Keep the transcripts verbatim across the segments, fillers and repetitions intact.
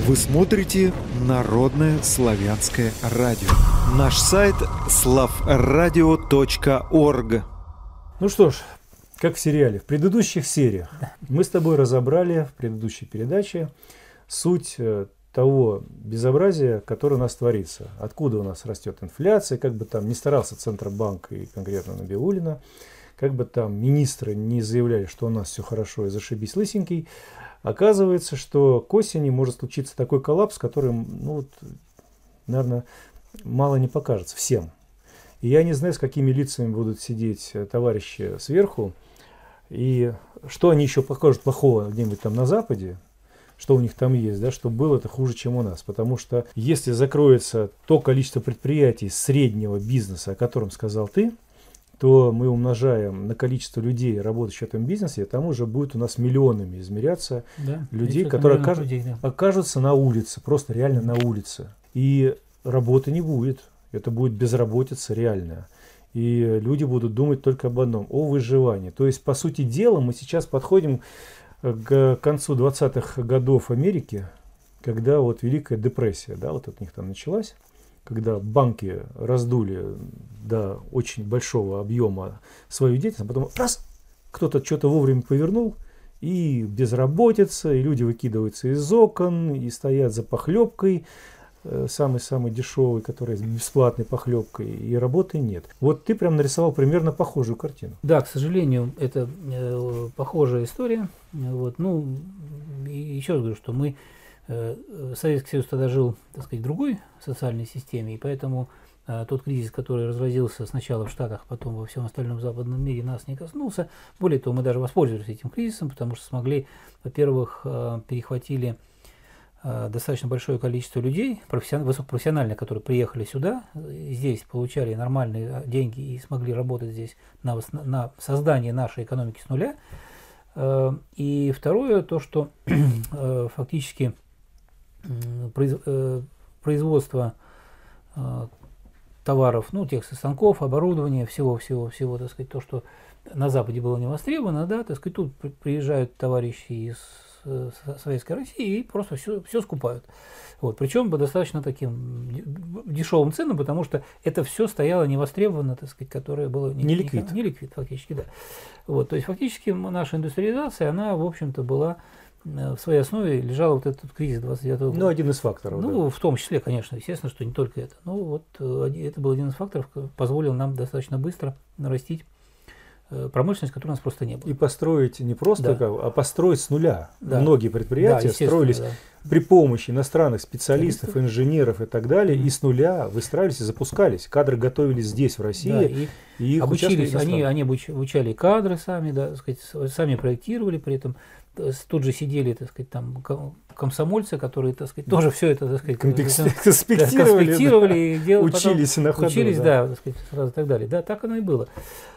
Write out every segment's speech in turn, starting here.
Вы смотрите Народное славянское радио. Наш сайт славрадио точка орг. Ну что ж, как в сериале, в предыдущих сериях мы с тобой разобрали в предыдущей передаче суть того безобразия, которое у нас творится. Откуда у нас растет инфляция, как бы там ни старался Центробанк и конкретно Набиуллина, как бы там министры не заявляли, что у нас все хорошо и зашибись лысенький, оказывается, что к осени может случиться такой коллапс, который, ну, вот, наверное, мало не покажется всем. И я не знаю, с какими лицами будут сидеть товарищи сверху, и что они еще покажут плохого где-нибудь там на Западе, что у них там есть, да, что было это хуже, чем у нас. Потому что если закроется то количество предприятий среднего бизнеса, о котором сказал ты, то мы умножаем на количество людей, работающих в этом бизнесе, и там уже будет у нас миллионами измеряться да, людей, которые окажут, людей, да. окажутся на улице, просто реально на улице. И работы не будет. Это будет безработица реальная. И люди будут думать только об одном – о выживании. То есть, по сути дела, мы сейчас подходим к концу двадцатых годов Америки, когда вот Великая депрессия, да, вот от них там началась, когда банки раздули до очень большого объема свою деятельность, а потом раз, кто-то что-то вовремя повернул, и безработица, и люди выкидываются из окон, и стоят за похлебкой, самой-самой дешевой, которая с бесплатной похлебкой, и работы нет. Вот ты прям нарисовал примерно похожую картину. Да, к сожалению, это э, похожая история. Вот, ну, и еще раз говорю, что мы, э, Советский Союз тогда жил, так сказать, в другой социальной системе, и поэтому э, тот кризис, который разразился сначала в Штатах, потом во всем остальном западном мире, нас не коснулся. Более того, мы даже воспользовались этим кризисом, потому что смогли, во-первых, э, перехватили достаточно большое количество людей, высокопрофессиональных, которые приехали сюда, здесь получали нормальные деньги и смогли работать здесь на, на создание нашей экономики с нуля. И второе, то, что фактически производство товаров, ну, тех станков, оборудования, всего-всего-всего, так сказать, то, что на Западе было не востребовано, да, так сказать, тут приезжают товарищи из Советской России и просто все, все скупают. Вот. Причем по достаточно таким дешевым ценам, потому что это все стояло невостребовано, так сказать, которое было не, не ликвид. Не, не ликвид, фактически, да. Вот. То есть фактически наша индустриализация, она, в общем-то, была в своей основе лежал вот этот кризис двадцать девятого года. Ну, один из факторов. Ну, да. в том числе, конечно, естественно, что не только это. Но вот это был один из факторов, который позволил нам достаточно быстро нарастить промышленность, которой у нас просто не было. И построить не просто, да. как, а построить с нуля. Да. Многие предприятия да, строились да. при помощи иностранных специалистов, инженеров и так далее, mm-hmm. и с нуля выстраивались и запускались. Кадры готовились здесь, в России, да, и, и их обучились, они, они обучали кадры сами, да, так сказать, сами проектировали, при этом тут же сидели, так сказать, там комсомольцы, которые, так сказать, тоже все это, так сказать, конспектировали, конспектировали да. делали, учились потом, на ходу. Учились, да, да, так сказать, сразу и так далее. Да, так оно и было.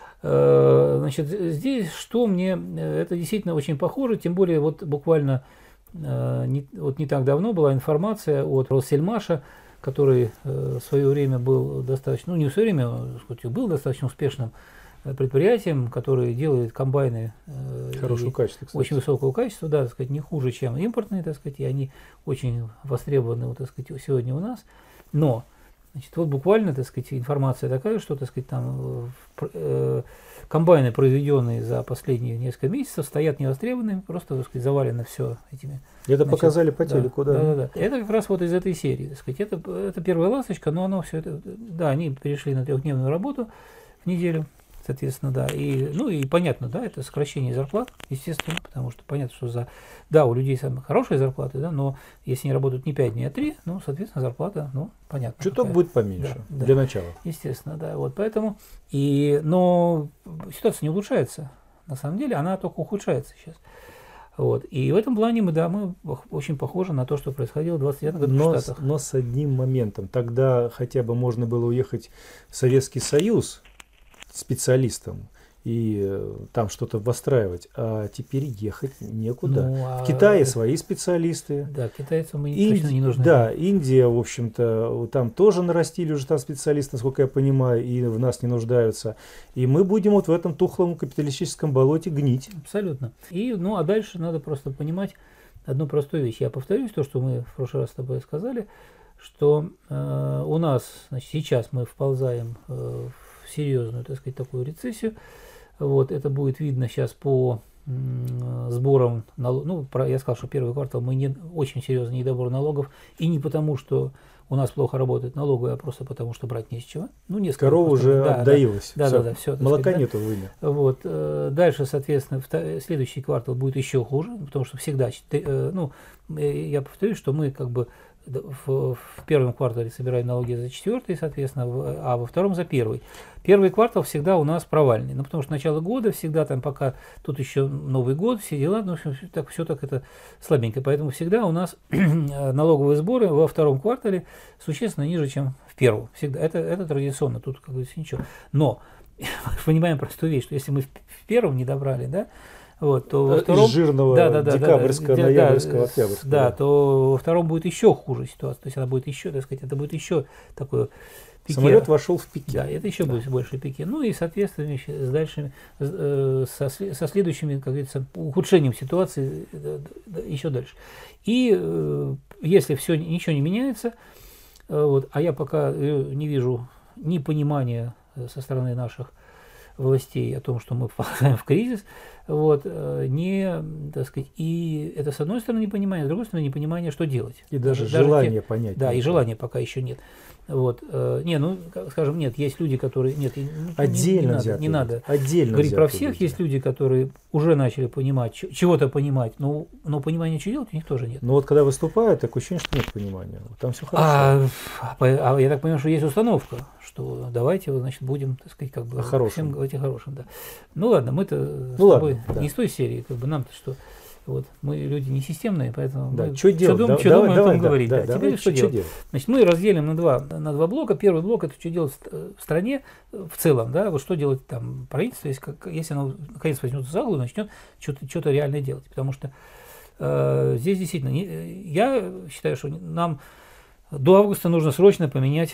Значит, здесь что мне, это действительно очень похоже, тем более вот буквально не, вот не так давно была информация от Россельмаша, который в свое время был достаточно, ну не в свое время, был достаточно успешным предприятием, которое делает комбайны хорошего качества, кстати. Очень высокого качества, да, так сказать, не хуже, чем импортные, так сказать, и они очень востребованы, вот, так сказать, сегодня у нас, но значит, вот буквально, так сказать, информация такая, что, так сказать, там э, комбайны, произведенные за последние несколько месяцев, стоят невостребованными, просто, так сказать, завалено все этими. Это значит, показали по телеку, да. Да, да, да. Это как раз вот из этой серии, так сказать, это, это первая ласточка, но оно все это, да, они перешли на трехдневную работу в неделю, соответственно, да, и, ну и понятно, да, это сокращение зарплат, естественно, потому что понятно, что за, да, у людей самые хорошие зарплаты, да, но если они работают не пять дней, а три, ну, соответственно, зарплата, ну, понятно. Чуток будет поменьше, да, для да. начала. Естественно, да, вот поэтому, и, но ситуация не улучшается, на самом деле, она только ухудшается сейчас. Вот. И в этом плане мы, да, мы очень похожи на то, что происходило в двадцать девятом году но, в Штатах. Но с одним моментом, тогда хотя бы можно было уехать в Советский Союз, специалистам и э, там что-то выстраивать, а теперь ехать некуда. Ну, а... В Китае свои специалисты. Да, китайцам мы Инди... точно не нужны. Да, Индия, в общем-то, там тоже нарастили уже там специалисты, насколько я понимаю, и в нас не нуждаются. И мы будем вот в этом тухлом капиталистическом болоте гнить. Абсолютно. И, ну, а дальше надо просто понимать, одну простую вещь. Я повторюсь то, что мы в прошлый раз с тобой сказали, что э, у нас, значит, сейчас мы вползаем э, в серьезную, так сказать, такую рецессию. Вот, это будет видно сейчас по м, сборам налогов. Ну, про, я сказал, что первый квартал мы не, очень серьезный недобор налогов. И не потому, что у нас плохо работает налоговая, а просто потому, что брать не с чего. Ну, несколько корова просто, уже да, отдаилась. Да, Всё. да, да, все. Молока сказать, нету в вымя. Вот. Дальше, соответственно, следующий квартал будет еще хуже, потому что всегда, ну, я повторюсь, что мы как бы в, в первом квартале собираем налоги за четвертый, соответственно, а во втором за первый. Первый квартал всегда у нас провальный, ну, потому что начало года всегда там, пока тут еще Новый год, все дела, ну, все так, все так это слабенько, поэтому всегда у нас налоговые сборы во втором квартале существенно ниже, чем в первом. Всегда. Это, это традиционно, тут как говорится ничего. Но понимаем простую вещь, что если мы в первом не добрали, да, вот, то во втором, из жирного да, да, да, декабрьского, да, ноябрьского, да, октябрьского. Да, то во втором будет еще хуже ситуация. То есть она будет еще, так сказать, это будет еще такое пике. Самолет вошел в пике. Да, это еще да. будет больше пике. Ну и, соответственно, с дальшими, со, со следующими, как говорится, ухудшением ситуации еще дальше. И если все, ничего не меняется, вот, а я пока не вижу ни понимания со стороны наших властей о том, что мы впадаем в кризис, вот, не, так сказать, и это с одной стороны непонимание, с другой стороны непонимание, что делать. И даже, даже желание те, понять. Да, и желания пока еще нет. Вот, не, ну, скажем, нет, есть люди, которые, нет, отдельно не, не надо, не надо отдельно говорить про всех, люди. Есть люди, которые уже начали понимать, чего-то понимать, но, но понимания, что делать, у них тоже нет. Но вот когда выступают, такое ощущение, что нет понимания, там все хорошо. А, а я так понимаю, что есть установка, что давайте, значит, будем, так сказать, как бы хорошим. всем говорить о хорошем, да. Ну ладно, мы-то ну, с тобой ладно, да. не с той серии, как бы нам-то что. Вот, мы люди не системные, поэтому да, мы что делать? Дум, да, что давай, думаем, давай, о том да, говорить. Да, Да, да, теперь давай, что, что делать? делать? Значит, мы разделим на два, на два блока. Первый блок – это что делать в стране в целом, да, вот что делать там правительство, если, как, если оно наконец возьмется за голову и начнет что-то, что-то реальное делать. Потому что э, здесь действительно, не, я считаю, что нам до августа нужно срочно поменять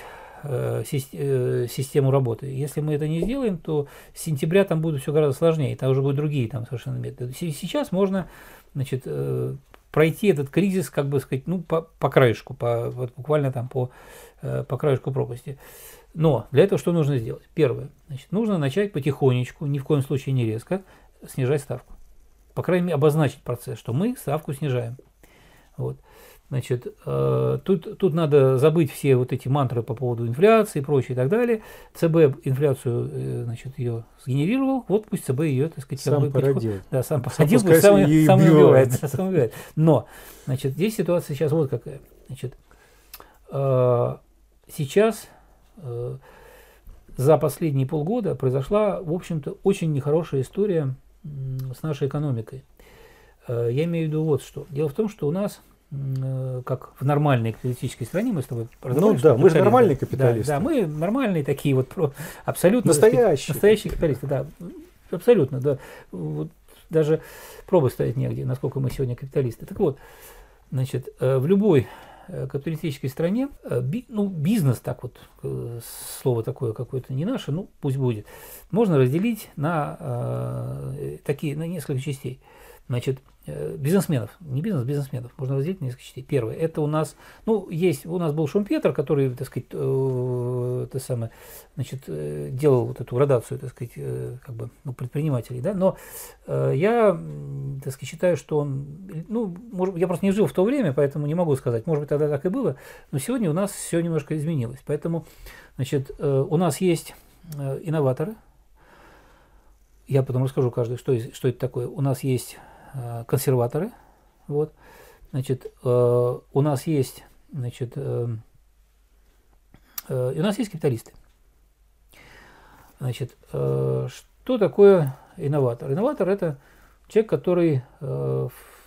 систему работы. Если мы это не сделаем, то с сентября там будет все гораздо сложнее, там уже будут другие там совершенно методы. Сейчас можно, значит, пройти этот кризис, как бы сказать, ну, по, по краешку, по, вот буквально там по, по краешку пропасти. Но для этого что нужно сделать? Первое, значит, нужно начать потихонечку, ни в коем случае не резко, снижать ставку. По крайней мере, обозначить процесс, что мы ставку снижаем. Вот. Значит, э, тут, тут надо забыть все вот эти мантры по поводу инфляции и прочее и так далее. ЦБ инфляцию, э, значит, ее сгенерировал, вот пусть ЦБ ее, так сказать, сам породил. Да, сам породил, пусть сам, ее сам убивает, сам убивает. Но, значит, здесь ситуация сейчас вот какая. Значит, э, сейчас э, за последние полгода произошла, в общем-то, очень нехорошая история э, с нашей экономикой. Э, я имею в виду вот что. Дело в том, что у нас как в нормальной капиталистической стране, мы с тобой Ну да, мы же нормальные капиталисты. Да, да, мы нормальные такие вот, абсолютно настоящие, сказать, настоящие капиталисты, да, абсолютно, да, вот, даже пробы ставить негде, насколько мы сегодня капиталисты. Так вот, значит, в любой капиталистической стране, ну, бизнес, так вот, слово такое какое-то не наше, ну, пусть будет, можно разделить на такие, на несколько частей. Значит, бизнесменов, не бизнес, бизнесменов, можно разделить на несколько частей. Первое, это у нас, ну, есть, у нас был Шумпетр, который, так сказать, э, это самое, значит, э, делал вот эту градацию, так сказать, э, как бы, ну, предпринимателей, да, но э, я, так сказать, считаю, что он, ну, может, я просто не жил в то время, поэтому не могу сказать, может быть, тогда так и было, но сегодня у нас все немножко изменилось, поэтому, значит, э, у нас есть э, инноваторы, я потом расскажу каждый, что, что это такое, у нас есть консерваторы, вот, значит, э, у нас есть, значит, э, э, у нас есть капиталисты. Значит, э, что такое инноватор? Инноватор – это человек, который, э,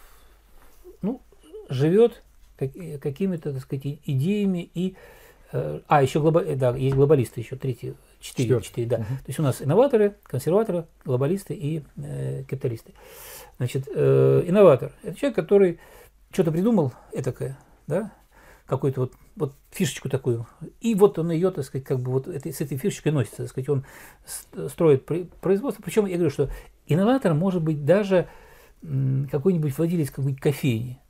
ну, живет как, какими-то, так сказать, идеями и, э, а еще глоба, да, есть глобалисты еще третий. Четыре, четыре, да. Uh-huh. То есть у нас инноваторы, консерваторы, глобалисты и э, капиталисты. Значит, э, инноватор – это человек, который что-то придумал этакое, да, какую-то вот, вот фишечку такую, и вот он ее, так сказать, как бы вот этой, с этой фишечкой носится, так сказать, он строит производство. Причем я говорю, что инноватор может быть даже м, какой-нибудь владелец какой-нибудь кофейни.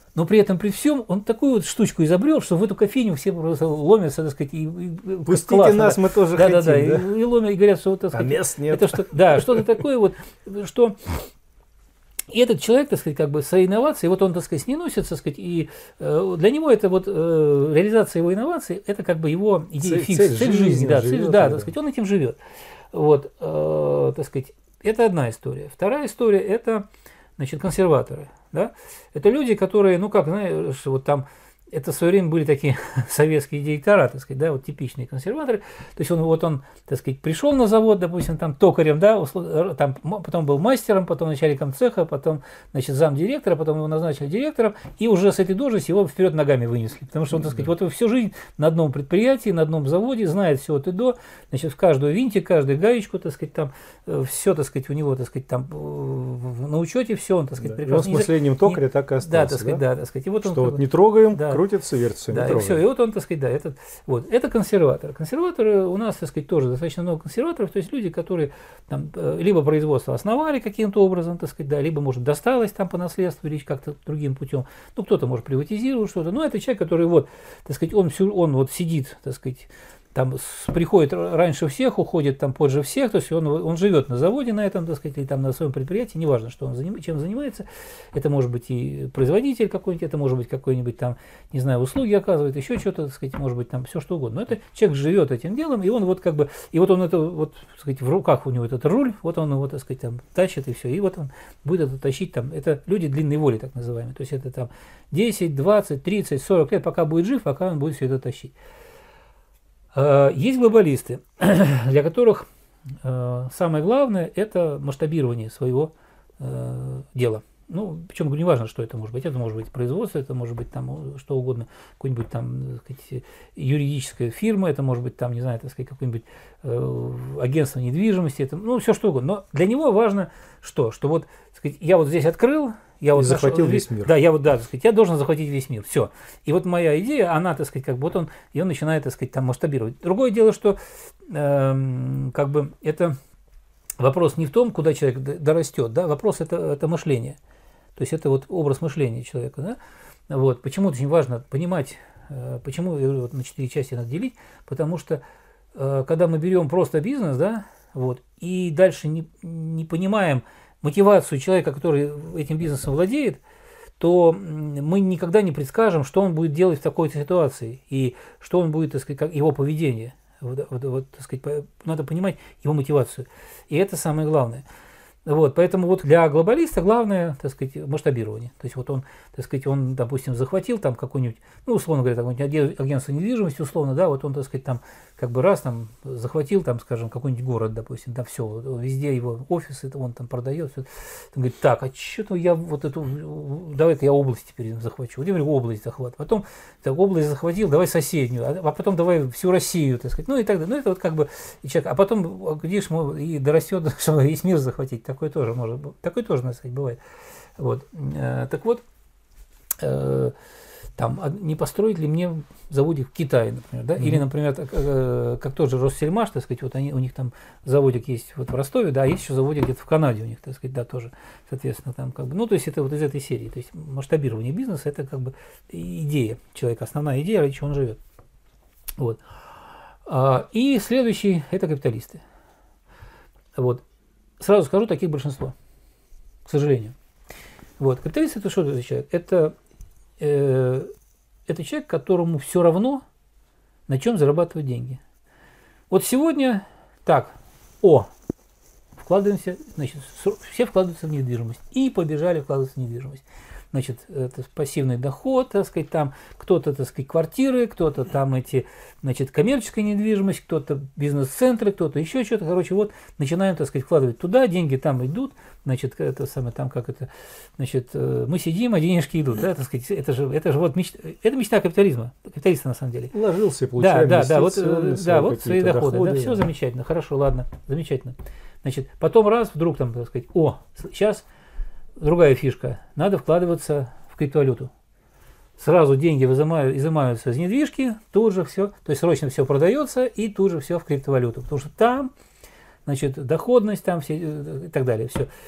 но при этом, при всем, он такую вот штучку изобрел, что в эту кофейню все просто ломятся, так сказать, и, и пустите классно, нас, да. мы тоже да, хотим, да, да, да? И, и ломят, и говорят, что вот, так сказать, а мест нет. это что, да, что-то такое вот, что и этот человек, так сказать, как бы свои инновации, вот он, так сказать, не носится, так сказать, и э, для него это вот э, реализация его инноваций, это как бы его идея цель, фикс, цель, цель жизни, жизни, да, живет, цель, да, да, так сказать, он этим живет. Вот, э, так сказать, это одна история. Вторая история – это, значит, консерваторы, да, это люди, которые, ну как, знаешь, вот там, это в свое время были такие советские директора, так сказать, да, вот типичные консерваторы. То есть он вот он, так сказать, пришел на завод, допустим, там токарем, да, там, потом был мастером, потом начальником цеха, потом, значит, замдиректора, потом его назначили директором, и уже с этой должности его вперед ногами вынесли. Потому что он, так сказать, вот всю жизнь на одном предприятии, на одном заводе, знает все от и до, значит, в каждую винтик, каждую гаечку, так сказать, там, все, так сказать, у него, так сказать, там, на учете все, он, так сказать, да, прекрасно. Он с мышлением токаря так и остался, да, так сказать, да, да, так сказать. И вот он, что вот бы, не трогаем, да, крутится, вертится, да, не и трогаем. все, и вот он, так сказать, да, этот, вот, это консерваторы. Консерваторы у нас, так сказать, тоже достаточно много консерваторов, то есть люди, которые там, либо производство основали каким-то образом, так сказать, да, либо, может, досталось там по наследству или как-то другим путем, ну, кто-то, может, приватизировал что-то, но это человек, который вот, так сказать, он, всю, он вот сидит, так сказать, там с, приходит раньше всех, уходит там позже всех, то есть он, он живет на заводе на этом, так сказать, или там на своем предприятии, неважно, что он заним, чем занимается, это может быть и производитель какой-нибудь, это может быть какой-нибудь там, не знаю, услуги оказывает, еще что-то, так сказать, может быть там все что угодно, но это человек живет этим делом, и он вот как бы, и вот он это вот, так сказать, в руках у него этот руль, вот он его, так сказать, там тащит и все, и вот он будет это тащить там, это люди длинной воли, так называемые, то есть это там десять, двадцать, тридцать, сорок лет, пока будет жив, пока он будет все это тащить. Есть глобалисты, для которых самое главное – это масштабирование своего дела. Ну, причем не важно, что это может быть. Это может быть производство, это может быть там что угодно, какой-нибудь там, так сказать, юридическая фирма, это может быть там, не знаю, так сказать, какое-нибудь э, агентство недвижимости, это, ну, все что угодно. Но для него важно что? Что вот, так сказать, я вот здесь открыл, я вот захватил нашел, весь мир. Да, я вот, да, так сказать, я должен захватить весь мир. Все. И вот моя идея, она, так сказать, как бы вот он, и он начинает, так сказать, там масштабировать. Другое дело, что э, как бы это вопрос не в том, куда человек дорастет, да, вопрос это, это мышление. То есть это вот образ мышления человека, да. Вот. Почему очень важно понимать, э, почему вот на четыре части надо делить, потому что э, когда мы берем просто бизнес, да, вот, и дальше не, не понимаем мотивацию человека, который этим бизнесом владеет, то мы никогда не предскажем, что он будет делать в такой ситуации и что он будет, так сказать, как его поведение. Вот, вот, вот, так сказать, надо понимать его мотивацию. И это самое главное. Вот, поэтому вот для глобалиста главное, так сказать, масштабирование. То есть вот он, так сказать, он, допустим, захватил там какой-нибудь, ну, условно говоря, какое-нибудь агентство недвижимости, условно, да, вот он, так сказать, там как бы раз там захватил, там, скажем, какой-нибудь город, допустим, да, все, везде его офисы, он там продает, все. Он говорит, так, а что-то я вот эту, давай-ка я область теперь захвачу. Вот я говорю, область захват. Потом так, область захватил, давай соседнюю, а потом давай всю Россию, так сказать, ну и так далее. Ну, это вот как бы, и человек, а потом, видишь, и дорастет, чтобы весь мир захватить. Такое тоже может быть, такое тоже, на самом деле, бывает. Вот. Э, так вот, э, там, не построить ли мне заводик в Китае, например, да? Mm-hmm. Или, например, так, э, как тот же Россельмаш, так сказать, вот они, у них там заводик есть вот в Ростове, да, есть еще заводик где-то в Канаде у них, так сказать, да, тоже, соответственно, там как бы, ну, то есть это вот из этой серии, то есть масштабирование бизнеса, это как бы идея человека, основная идея, ради чего он живет. Вот. А, и следующий, это капиталисты. Вот. Сразу скажу, таких большинство, к сожалению. Вот. Капиталист это что за человек? Это, э, это человек, которому все равно, на чем зарабатывать деньги. Вот сегодня так, о, вкладываемся, значит, все вкладываются в недвижимость. И побежали вкладываться в недвижимость. Значит, это пассивный доход, так сказать, там кто-то, так сказать, квартиры, кто-то там эти, значит, коммерческая недвижимость, кто-то бизнес-центры, кто-то еще что-то. Короче, вот начинаем, так сказать, вкладывать туда, деньги там идут, значит, это самое там, как это, значит, мы сидим, а денежки идут, да, так сказать, это же, это же вот мечта, это мечта капитализма, капиталиста на самом деле. Вложился и получаем да, да, да, вот, да, вот свои доходы, доходы, да, все замечательно, хорошо, ладно, замечательно. Значит, потом раз, вдруг там, так сказать, о, сейчас другая фишка, надо вкладываться в криптовалюту. Сразу деньги изымают, изымаются из недвижки, тут же все, то есть срочно все продается, и тут же все в криптовалюту, потому что там, значит, доходность, там все и так далее, все.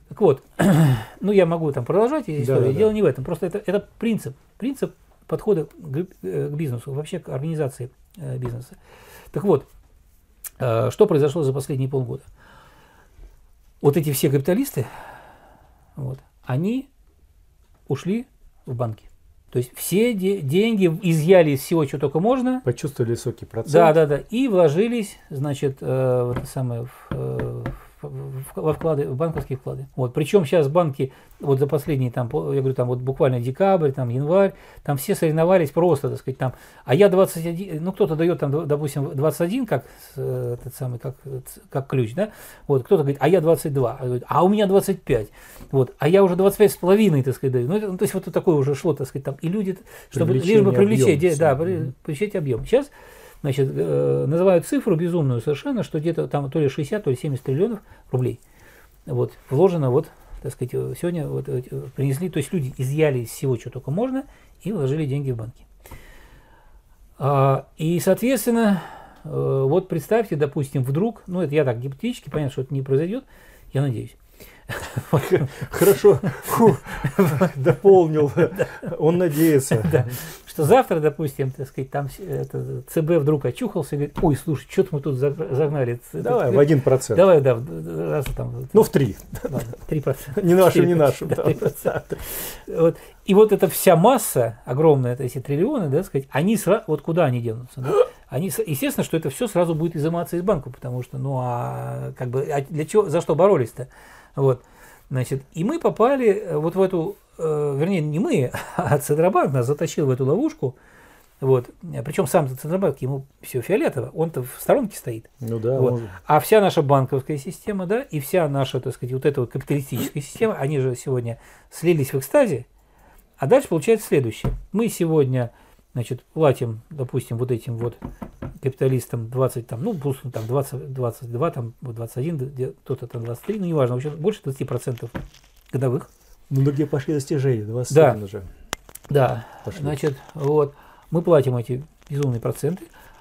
Так вот, ну я могу там продолжать историю, Да, да, дело да. не в этом, просто это, это принцип, принцип подхода к, к бизнесу, вообще к организации э, бизнеса. Так вот, э, что произошло за последние полгода? Вот эти все капиталисты, вот, они ушли в банки. То есть все де- деньги изъяли из всего, что только можно. Почувствовали высокий процент. Да, да, да. И вложились, значит, э, в это самое, в, э, в- в- во вклады, в банковские вклады. Вот. Причем сейчас банки, вот за последние, там, по- я говорю, там вот буквально декабрь, там, январь, там все соревновались просто, так сказать, там, а я двадцать один, ну, кто-то дает там, допустим, двадцать один, как, э, этот самый, как, как ключ, да, вот, кто-то говорит, а я двадцать два, а, говорит, а у меня двадцать пять, вот, а я уже двадцать пять с половиной, так сказать, даю. Ну, это, ну, то есть вот такое уже шло, так сказать, там, и люди, чтобы лишь бы привлечь, объем, да, mm-hmm. привлечь объем. Сейчас, значит, э, называют цифру безумную совершенно, что где-то там то ли шестьдесят, то ли семьдесят триллионов рублей вот, вложено, вот, так сказать, сегодня вот, принесли, то есть люди изъяли из всего, что только можно, и вложили деньги в банки. А, и, соответственно, э, вот представьте, допустим, вдруг, ну, это я так гипотетически, понятно, что это не произойдет, я надеюсь. Хорошо, Фу, дополнил, он надеется. Да. Что завтра, допустим, так сказать, там это, ЦБ вдруг очухался и говорит, ой, слушай, что-то мы тут загнали. Давай, в один процент. Давай, да, раз там. Ну, в три. три процента. Не нашу, не нашу. Вот. И вот эта вся масса, огромная, эти триллионы, да, сказать, они сразу, вот куда они денутся? Да? Они, естественно, что это все сразу будет изыматься из банка, потому что, ну, а как бы, а для чего, за что боролись-то? Вот, значит, и мы попали вот в эту, э, вернее, не мы, а Центробанк нас затащил в эту ловушку, вот, причем сам Центробанк, ему все фиолетово, он-то в сторонке стоит. Ну да. Вот. Может. А вся наша банковская система, да, и вся наша, так сказать, вот эта вот капиталистическая система, они же сегодня слились в экстазе, а дальше получается следующее. Мы сегодня, значит, платим, допустим, вот этим вот капиталистам двадцать, там, ну, пусть там двадцать, двадцать два, там, двадцать один, кто-то там двадцать три, ну, неважно, в общем, больше двадцать процентов годовых. Ну, да где пошли достижения? двадцать Да. уже. Да, Пошли. Значит, вот, мы платим эти безумные проценты,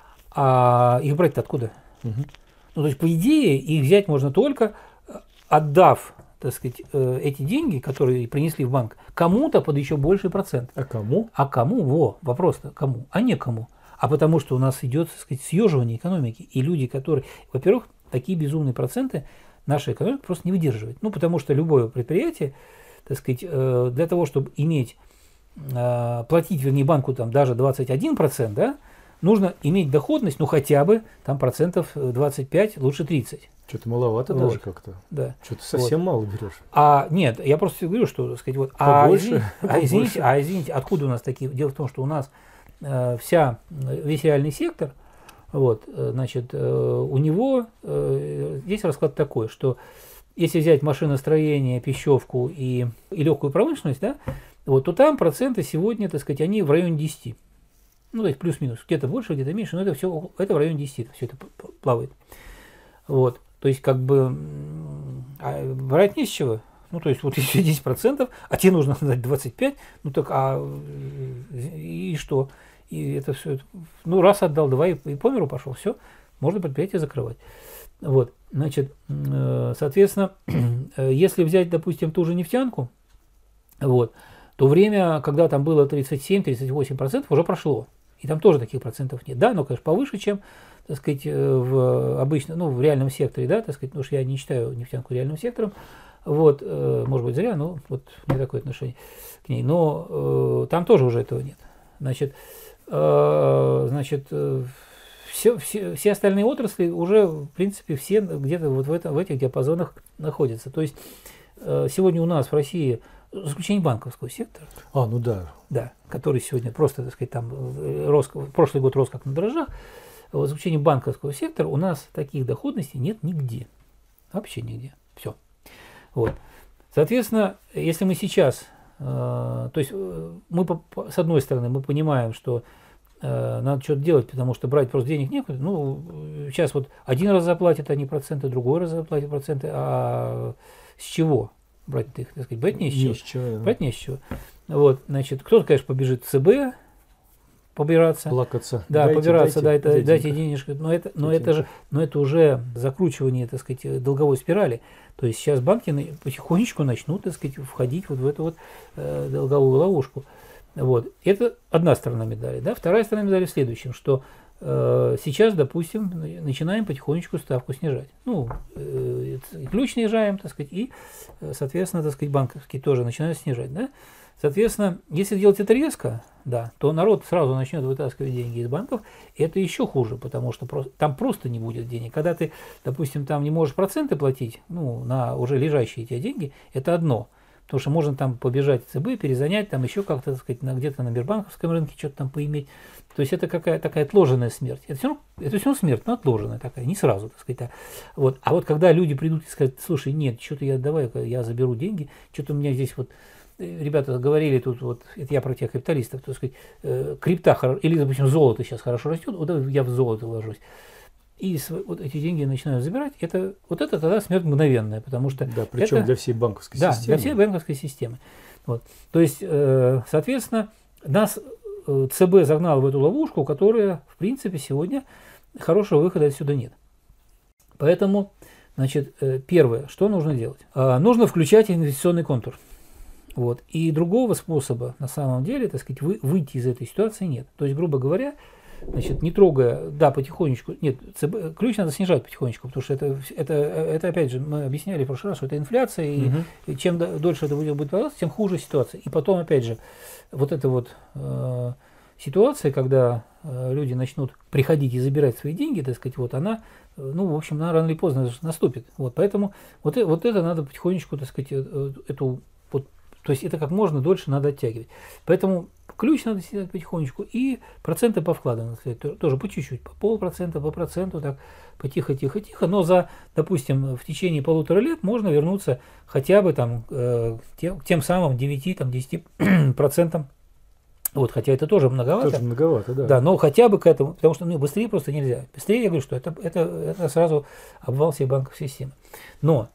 а их брать-то откуда? Угу. Ну, то есть, по идее, их взять можно только отдав, так сказать, эти деньги, которые принесли в банк, кому-то под еще больший процент. А кому? А кому? Во, вопрос-то кому? А не кому. А потому что у нас идет, так сказать, съеживание экономики. И люди, которые... Во-первых, такие безумные проценты наша экономика просто не выдерживает. Ну, потому что любое предприятие, так сказать, для того, чтобы иметь, платить, вернее, банку там даже двадцать один процент, да, нужно иметь доходность, ну, хотя бы там процентов двадцать пять, лучше тридцать. Что-то маловато Вот. даже как-то. Да. Что-то совсем Вот. мало берешь. А нет, я просто говорю, что, так сказать, вот, а, Побольше, извините, а, побольше. извините, а извините, откуда у нас такие? Дело в том, что у нас э, вся весь реальный сектор, вот, э, значит, э, у него э, здесь расклад такой, что если взять машиностроение, пищевку и, и легкую промышленность, да, вот, то там проценты сегодня, так сказать, они в районе десяти. Ну, то есть плюс-минус, где-то больше, где-то меньше, но это все, это в районе десяти, все это плавает. Вот. То есть, как бы, а брать не с чего. Ну, то есть, вот если десять процентов, а тебе нужно дать двадцать пять процентов, ну, так, а и что? И это все, ну, раз отдал, два, и, и по миру пошел, все, можно предприятие закрывать. Вот, значит, соответственно, если взять, допустим, ту же нефтянку, вот, то время, когда там было тридцать семь - тридцать восемь процентов, уже прошло. И там тоже таких процентов нет. Да, но, конечно, повыше, чем, так сказать, в обычно, ну, в реальном секторе, да, так сказать, потому что я не считаю нефтянку реальным сектором. Вот, может быть, зря, но вот у меня такое отношение к ней. Но э, там тоже уже этого нет. Значит, э, значит, все, все, все остальные отрасли уже, в принципе, все где-то вот в, это, в этих диапазонах находятся. То есть э, сегодня у нас в России, за исключением банковского сектора, А, ну да. да, который сегодня просто, так сказать, там рос, прошлый год рос как на дрожжах, вот, за исключением банковского сектора у нас таких доходностей нет нигде. Вообще нигде. Все. Вот. Соответственно, если мы сейчас, э, то есть мы по, по, с одной стороны мы понимаем, что э, надо что-то делать, потому что брать просто денег некуда. Ну, сейчас вот один раз заплатят они проценты, другой раз заплатят проценты, а с чего брать их, так сказать, брать не с чего. Не с чего, да. Брать не с чего. Вот, значит, кто-то, конечно, побежит в ЦБ, побираться. Плакаться. Да, дайте, побираться, дайте, дайте, дайте, дайте денежку. Но это, но, это же, но это уже закручивание, так сказать, долговой спирали. То есть сейчас банки потихонечку начнут, так сказать, входить вот в эту вот э, долговую ловушку. Вот. Это одна сторона медали. Да? Вторая сторона медали в следующем, что э, сейчас, допустим, начинаем потихонечку ставку снижать. Ну, э, ключ снижаем, так сказать, и, соответственно, так сказать, банковские тоже начинают снижать. Да? Соответственно, если делать это резко, да, то народ сразу начнет вытаскивать деньги из банков, и это еще хуже, потому что просто, там просто не будет денег. Когда ты, допустим, там не можешь проценты платить, ну, на уже лежащие эти деньги, это одно. Потому что можно там побежать в ЦБ, перезанять, там еще как-то, так сказать, на, где-то на Сбербанковском рынке что-то там поиметь. То есть это какая-то такая отложенная смерть. Это все равно, это все равно смерть, но отложенная такая, не сразу, так сказать. Вот. А вот когда люди придут и скажут, слушай, нет, что-то я давай, я заберу деньги, что-то у меня здесь вот, ребята говорили тут, вот, это я про тех капиталистов, так сказать, э, крипта, или, допустим, золото сейчас хорошо растет, вот я в золото ложусь. И вот эти деньги начинают забирать, это, вот это тогда смерть мгновенная, потому что... Да, причем это, для всей банковской да, системы. для всей банковской системы. Вот. То есть, э, соответственно, нас э, ЦБ загнал в эту ловушку, которая, в принципе, сегодня хорошего выхода отсюда нет. Поэтому, значит, э, первое, что нужно делать? Э, нужно включать инвестиционный контур. Вот. И другого способа, на самом деле, так сказать, вы, выйти из этой ситуации нет. То есть, грубо говоря, значит, не трогая, да, потихонечку, нет, ЦБ, ключ надо снижать потихонечку, потому что это, это, это опять же, мы объясняли в прошлый раз, что это инфляция, и, угу. и чем дольше это будет, будет продолжаться, тем хуже ситуация. И потом, опять же, вот эта вот э, ситуация, когда э, люди начнут приходить и забирать свои деньги, так сказать, вот она, э, ну, в общем, она рано или поздно наступит. Вот, поэтому вот, вот это надо потихонечку, так сказать, эту вот, то есть это как можно дольше надо оттягивать. Поэтому ключ надо снижать потихонечку, и проценты по вкладам, тоже по чуть-чуть, по полпроцента, по проценту, так, потихо-тихо-тихо, но за, допустим, в течение полутора лет можно вернуться хотя бы там, э, тем, тем самым девяти-десяти процентам. Вот, хотя это тоже многовато. Тоже многовато, да. Да, но хотя бы к этому, потому что ну, быстрее просто нельзя. Быстрее, я говорю, что это, это, это сразу обвал всей банковской системы. Но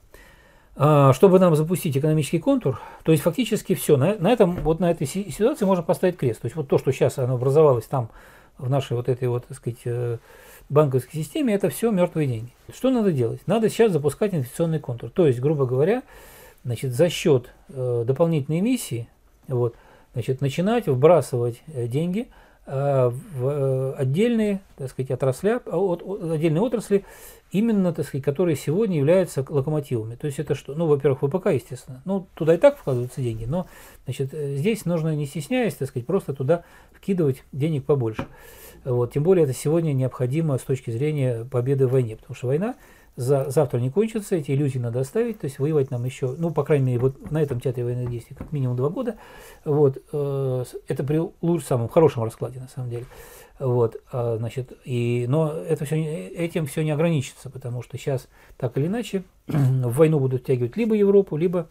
чтобы нам запустить экономический контур, то есть фактически все, на, на этом, вот на этой ситуации можно поставить крест. То есть вот то, что сейчас оно образовалось там в нашей вот этой вот, так сказать, банковской системе, это все мертвые деньги. Что надо делать? Надо сейчас запускать инвестиционный контур. То есть, грубо говоря, значит, за счет э, дополнительной эмиссии, вот, значит, начинать вбрасывать деньги э, в э, отдельные, так сказать, отрасля, от, от, отдельные отрасли, именно, так сказать, которые сегодня являются локомотивами. То есть это что? Ну, во-первых, ВПК, естественно. Ну, туда и так вкладываются деньги, но, значит, здесь нужно, не стесняясь, так сказать, просто туда вкидывать денег побольше. Вот. Тем более это сегодня необходимо с точки зрения победы в войне, потому что война за, завтра не кончится, эти иллюзии надо оставить, то есть воевать нам еще, ну, по крайней мере, вот на этом театре военных действий как минимум два года. Вот. Э, это при лучшем, самом хорошем раскладе, на самом деле. Вот, а, значит, и, но это все, этим все не ограничится, потому что сейчас так или иначе в войну будут втягивать либо Европу, либо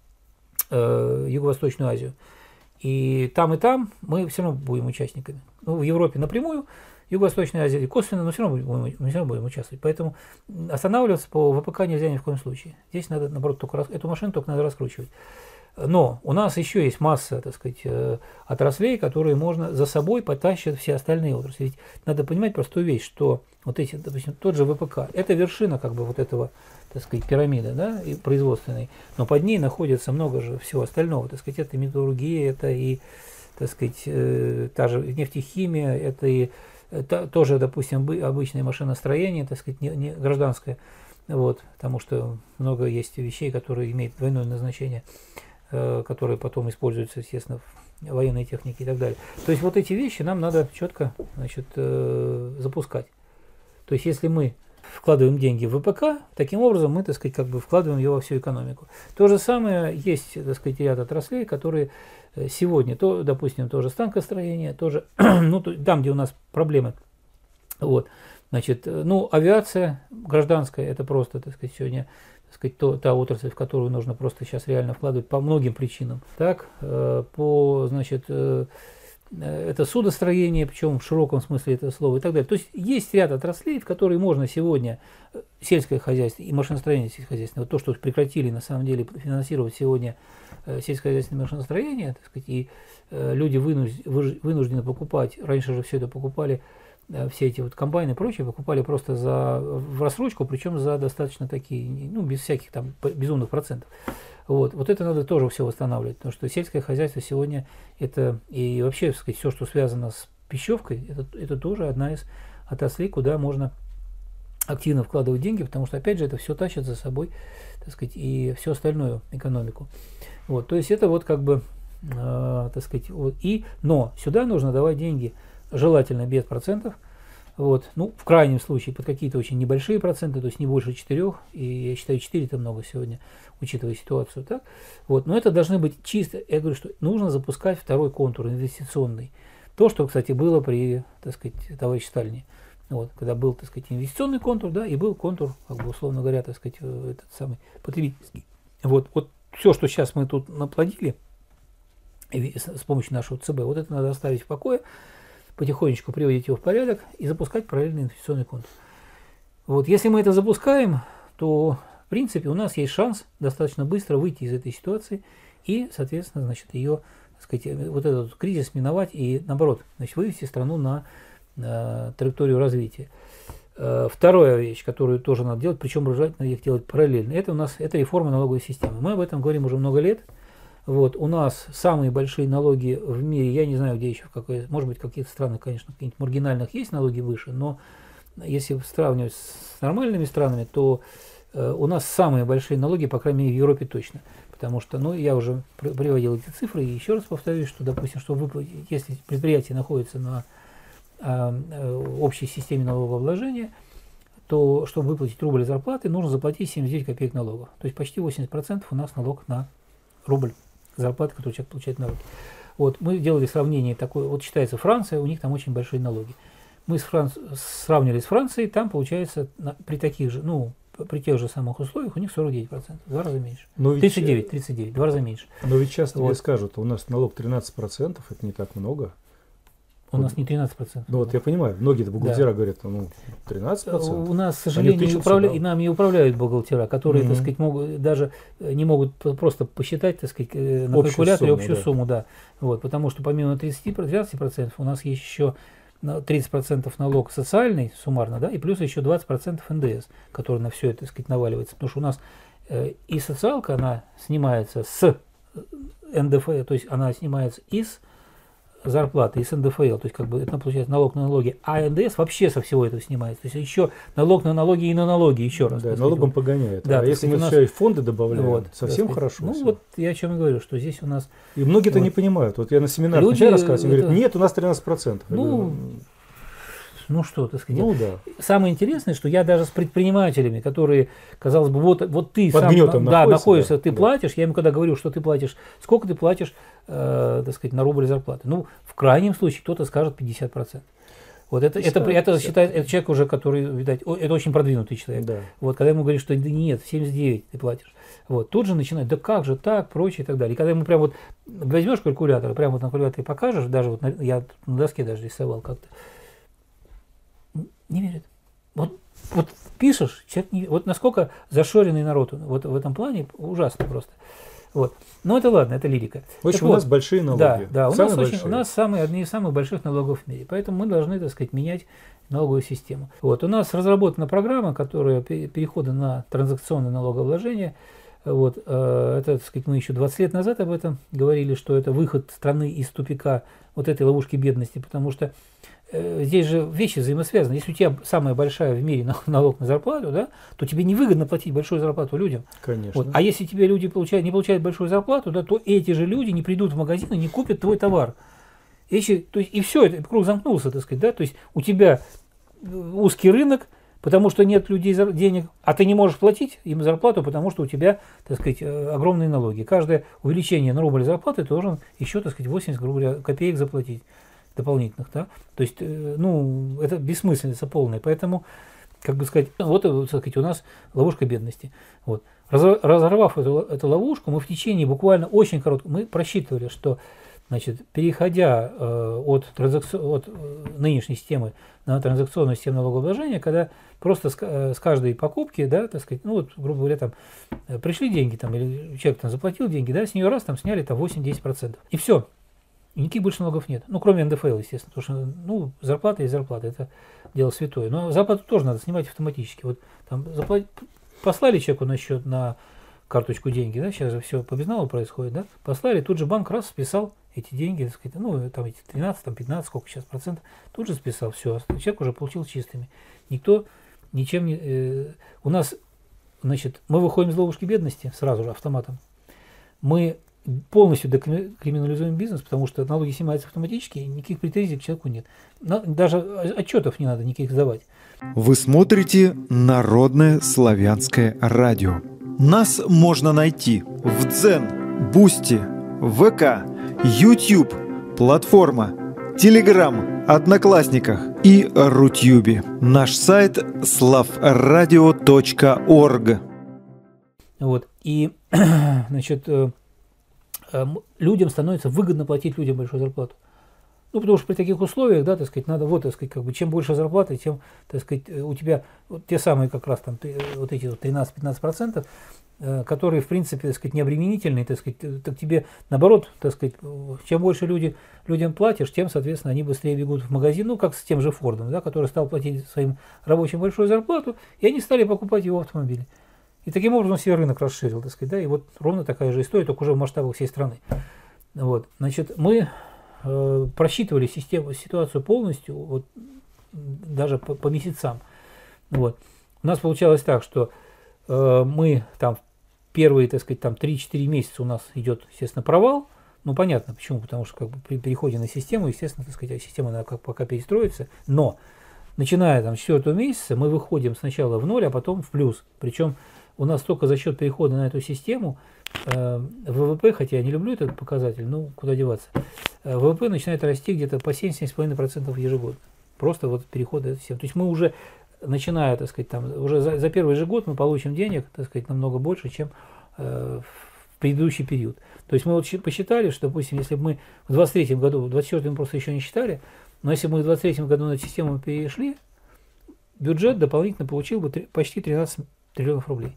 э, Юго-Восточную Азию. И там, и там мы все равно будем участниками. Ну, в Европе напрямую, Юго-Восточной Азии косвенно, но все равно будем, мы все равно будем участвовать. Поэтому останавливаться по ВПК нельзя ни в коем случае. Здесь надо, наоборот, только раз, эту машину только надо раскручивать. Но у нас еще есть масса, так сказать, отраслей, которые можно за собой потащить все остальные отрасли. Ведь надо понимать простую вещь, что вот эти, допустим, тот же ВПК, это вершина как бы вот этого, так сказать, пирамиды, да, и производственной, но под ней находится много же всего остального, так сказать, это металлургия, это и, так сказать, э, та же нефтехимия, это и это тоже, допустим, обычное машиностроение, так сказать, не, не гражданское, вот, потому что много есть вещей, которые имеют двойное назначение, которые потом используются, естественно, в военной технике и так далее. То есть вот эти вещи нам надо четко, значит, запускать. То есть если мы вкладываем деньги в ВПК, таким образом мы, так сказать, как бы вкладываем его во всю экономику. То же самое есть, так сказать, ряд отраслей, которые сегодня, то, допустим, тоже станкостроение, тоже, ну, там, где у нас проблемы, вот, значит, ну, авиация гражданская, это просто, так сказать, сегодня, так сказать, то, та отрасль, в которую нужно просто сейчас реально вкладывать по многим причинам. Так, э, по, значит, э, это судостроение, причем в широком смысле этого слова и так далее. То есть есть ряд отраслей, в которые можно сегодня сельское хозяйство и машиностроение сельскохозяйственное, вот то, что прекратили на самом деле финансировать сегодня сельскохозяйственное машиностроение, так сказать, и э, люди вынуждены, вынуждены покупать, раньше же все это покупали, э, все эти вот комбайны и прочее, покупали просто за, в рассрочку, причем за достаточно такие, ну, без всяких там безумных процентов. Вот, вот это надо тоже все восстанавливать, потому что сельское хозяйство сегодня это, и вообще, так сказать, все, что связано с пищевкой, это, это тоже одна из отраслей, куда можно активно вкладывать деньги, потому что, опять же, это все тащит за собой, так сказать, и всю остальную экономику. Вот, то есть это вот как бы, э, так сказать, вот, и, но сюда нужно давать деньги, желательно без процентов, вот, ну, в крайнем случае под какие-то очень небольшие проценты, то есть не больше четырех, и я считаю, четыре это много сегодня, учитывая ситуацию, так, вот, но это должны быть чисто, я говорю, что нужно запускать второй контур инвестиционный, то, что, кстати, было при, так сказать, товарище Сталине. Вот, когда был, так сказать, инвестиционный контур, да, и был контур, как бы, условно говоря, так сказать, этот самый потребительский. Вот, вот все, что сейчас мы тут наплодили с помощью нашего ЦБ, вот это надо оставить в покое, потихонечку приводить его в порядок и запускать параллельный инвестиционный контур. Вот, если мы это запускаем, то, в принципе, у нас есть шанс достаточно быстро выйти из этой ситуации и, соответственно, значит, ее, так сказать, вот этот кризис миновать и, наоборот, значит, вывести страну на траекторию развития. Вторая вещь, которую тоже надо делать, причем желательно их делать параллельно, это у нас это реформа налоговой системы. Мы об этом говорим уже много лет. Вот, у нас самые большие налоги в мире, я не знаю, где еще, в какой, может быть, какие-то страны, конечно, какие-нибудь маргинальных есть налоги выше, но если сравнивать с нормальными странами, то э, у нас самые большие налоги, по крайней мере, в Европе точно. Потому что, ну, я уже приводил эти цифры, и еще раз повторюсь, что, допустим, чтобы выплатить, если предприятие находится на общей системе налогообложения, то чтобы выплатить рубль зарплаты, нужно заплатить семьдесят девять копеек налогов. То есть почти восемьдесят процентов у нас налог на рубль зарплаты, который человек получает на руки. Вот, мы делали сравнение такое, вот считается Франция, у них там очень большие налоги. Мы с Франц... сравнили с Францией, там получается на... при таких же, ну, при тех же самых условиях у них сорок девять процентов, в два раза меньше. Но тридцать девять, тридцать девять, в два раза меньше. Но ведь часто вот. Тебе скажут, у нас налог тринадцать процентов, это не так много. У нас не тринадцать процентов. Ну вот я понимаю, многие бухгалтера да. говорят, ну тринадцать процентов. У нас, к сожалению, не управля... да. и нами и управляют бухгалтера, которые, mm-hmm. так сказать, могут, даже не могут просто посчитать, так сказать, на общую калькуляторе сумму, общую да. сумму, да. Вот, потому что помимо тридцати процентов у нас есть еще тридцать процентов налог социальный суммарно, да, и плюс еще двадцать процентов эн дэ эс, который на все это, так сказать, наваливается. Потому что у нас э, и социалка, она снимается с эн дэ эф эл, то есть она снимается из зарплаты, из эн дэ эф эл, то есть как бы это получается налог на налоги, а эн дэ эс вообще со всего этого снимается. То есть еще налог на налоги и на налоги, еще раз. Да, налогом вот. Погоняет. Да, а если мы нас... еще и фонды добавляем, вот, совсем сказать, хорошо. Ну все. Вот я о чем и говорю, что здесь у нас... И многие-то вот. Не понимают. Вот я на семинарах Люди, рассказываю, это... говорят, нет, у нас тринадцать процентов. Ну, говорю, ну что, так сказать. Ну, да. Самое интересное, что я даже с предпринимателями, которые, казалось бы, вот, вот ты под сам гнетом да, находишься, находишься, да, ты да. платишь, я ему когда говорю, что ты платишь, сколько ты платишь, э, так сказать, на рубль зарплаты. Ну, в крайнем случае кто-то скажет пятьдесят процентов. Вот это, это, это, это считает, это человек уже, который, видать, это очень продвинутый человек. Да. Вот, когда ему говорят, что да нет, семьдесят девять ты платишь. Вот, тут же начинает, да как же так, прочее и так далее. И когда ему прям вот возьмешь калькулятор, прямо вот на калькуляторе покажешь, даже вот на, я на доске даже рисовал как-то, не верит. Вот, вот пишешь, человек не, вот насколько зашоренный народ вот в этом плане ужасно просто. Вот. Но это ладно, это лирика. В общем, так у нас вот, большие налоги. Да, да, у нас, большие. Очень, у нас самые, одни из самых больших налогов в мире. Поэтому мы должны, так сказать, менять налоговую систему. Вот. У нас разработана программа, которая перехода на транзакционное налогообложение. Вот. Это, так сказать, мы еще двадцать лет назад об этом говорили, что это выход страны из тупика вот этой ловушки бедности, потому что здесь же вещи взаимосвязаны. Если у тебя самая большая в мире налог на зарплату, да, то тебе невыгодно платить большую зарплату людям. Конечно. Вот. А если тебе люди получают, не получают большую зарплату, да, то эти же люди не придут в магазин и не купят твой товар. Эти, то есть, и все, это круг замкнулся, так сказать, да, то есть у тебя узкий рынок, потому что нет людей денег, а ты не можешь платить им зарплату, потому что у тебя, так сказать, огромные налоги. Каждое увеличение на рубль зарплаты ты должен еще, так сказать, восемьдесят грубо говоря, копеек заплатить. Дополнительных, да, то есть, ну, это бессмыслица полная, поэтому, как бы сказать, вот, так сказать, у нас ловушка бедности, вот, разорвав эту, эту ловушку, мы в течение буквально очень короткого, мы просчитывали, что, значит, переходя э, от, транзакци... от нынешней системы на транзакционную систему налогообложения, когда просто с, с каждой покупки, да, так сказать, ну вот, грубо говоря, там пришли деньги, там, или человек там заплатил деньги, да, с нее раз там сняли там восемь-десять процентов. И все. И никаких больше налогов нет. Ну, кроме эн дэ эф эл, естественно, потому что, ну, зарплата и зарплата, это дело святое. Но зарплату тоже надо снимать автоматически. Вот там заплат... послали человеку на счет, на карточку деньги, да, сейчас же все по безналу происходит, да, послали, тут же банк раз списал эти деньги, так сказать, ну, там эти тринадцать, там пятнадцать, сколько сейчас процентов, тут же списал, все, человек уже получил чистыми. Никто ничем не... Э, у нас, значит, мы выходим из ловушки бедности сразу же автоматом. Мы полностью декриминализуем бизнес, потому что налоги снимаются автоматически, и никаких претензий к человеку нет. Даже отчетов не надо никаких сдавать. Вы смотрите Народное славянское радио. Нас можно найти в Дзен, Бусти, ВК, YouTube, платформа, Телеграм, Одноклассниках и Рутюбе. Наш сайт слав радио точка орг. Вот. И, значит, людям становится выгодно платить людям большую зарплату. Ну, потому что при таких условиях, да, так сказать, надо, вот, так сказать, как бы, чем больше зарплаты, тем, так сказать, у тебя вот те самые как раз там, вот эти вот тринадцать-пятнадцать процентов, э, которые, в принципе, так сказать, необременительные, так сказать, так тебе, наоборот, так сказать, чем больше люди, людям платишь, тем, соответственно, они быстрее бегут в магазин, ну, как с тем же Фордом, да, который стал платить своим рабочим большую зарплату, и они стали покупать его автомобили. И таким образом себе рынок расширил, так сказать, да, и вот ровно такая же история, только уже в масштабах всей страны. Вот, значит, мы э, просчитывали систему, ситуацию полностью, вот, даже по, по месяцам. Вот. У нас получалось так, что э, мы там первые, так сказать, там три-четыре месяца у нас идет, естественно, провал. Ну, понятно, почему, потому что как бы при переходе на систему, естественно, так сказать, система надо как пока перестроится, но начиная там с четвертого месяца мы выходим сначала в ноль, а потом в плюс. Причем у нас только за счет перехода на эту систему э, вэ вэ пэ, хотя я не люблю этот показатель, ну куда деваться, э, вэ вэ пэ начинает расти где-то по семь-семь с половиной процентов ежегодно. Просто вот переход на эту систему. То есть мы уже, начиная, так сказать, там, уже за, за первый же год мы получим денег, так сказать, намного больше, чем э, в предыдущий период. То есть мы вот посчитали, что, допустим, если бы мы в двадцать третьем году, в двадцать четвёртом мы просто еще не считали, но если бы мы в двадцать третьем году на эту систему перешли, бюджет дополнительно получил бы почти тринадцать триллионов рублей.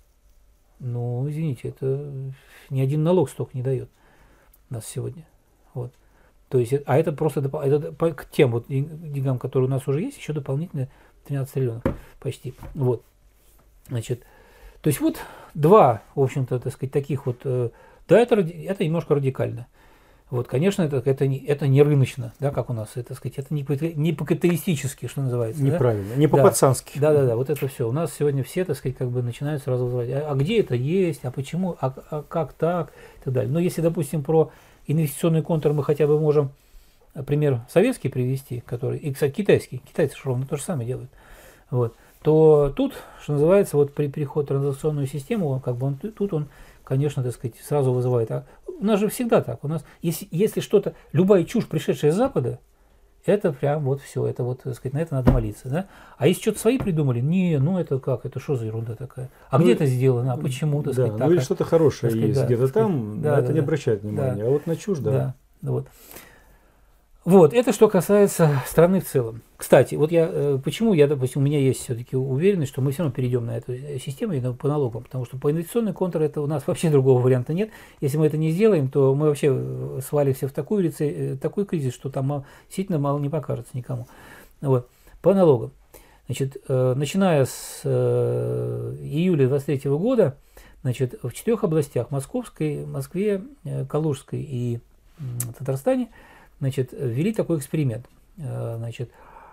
Ну, извините, это ни один налог столько не дает нас сегодня. Вот. То есть, а это просто это к тем вот деньгам, которые у нас уже есть, еще дополнительно тринадцать триллионов почти. Вот. Значит, то есть вот два, в общем-то, так сказать, таких вот, да, это, это немножко радикально. Вот, конечно, это, это, не, это не рыночно, да, как у нас, это, так сказать, это не, не по-капиталистически, что называется. Неправильно, да? не по-пацански. Да, да, да, вот это все. У нас сегодня все, так сказать, как бы начинают сразу вызывать, а, а где это есть, а почему, а, а как так, и так далее. Но если, допустим, про инвестиционный контур мы хотя бы можем пример советский привести, который, и, кстати, китайский, китайцы же ровно то же самое делают, вот, то тут, что называется, вот при переходе в транзакционную систему, как бы он, тут он, конечно, так сказать, сразу вызывает. А у нас же всегда так. У нас, если, если что-то, любая чушь, пришедшая с Запада, это прям вот все, это вот, так сказать, на это надо молиться, да? А если что-то свои придумали, не, ну это как, это что за ерунда такая? А ну, где это сделано, а почему, так сказать, да, так? Ну или что-то хорошее сказать, есть да, где-то там, да, на да, это да, не обращают внимания, да, а вот на чушь, да. Да, да вот. Вот, это что касается страны в целом. Кстати, вот я, почему я, допустим, у меня есть все-таки уверенность, что мы все равно перейдем на эту систему и по налогам, потому что по инвестиционной контур это у нас вообще другого варианта нет. Если мы это не сделаем, то мы вообще свалимся в такую рецессию, такой кризис, что там действительно мало не покажется никому. Вот. По налогам. Значит, начиная с июля двадцать третьего года, значит, в четырех областях, Московской, Москве, Калужской и Татарстане, значит, ввели такой эксперимент. Значит,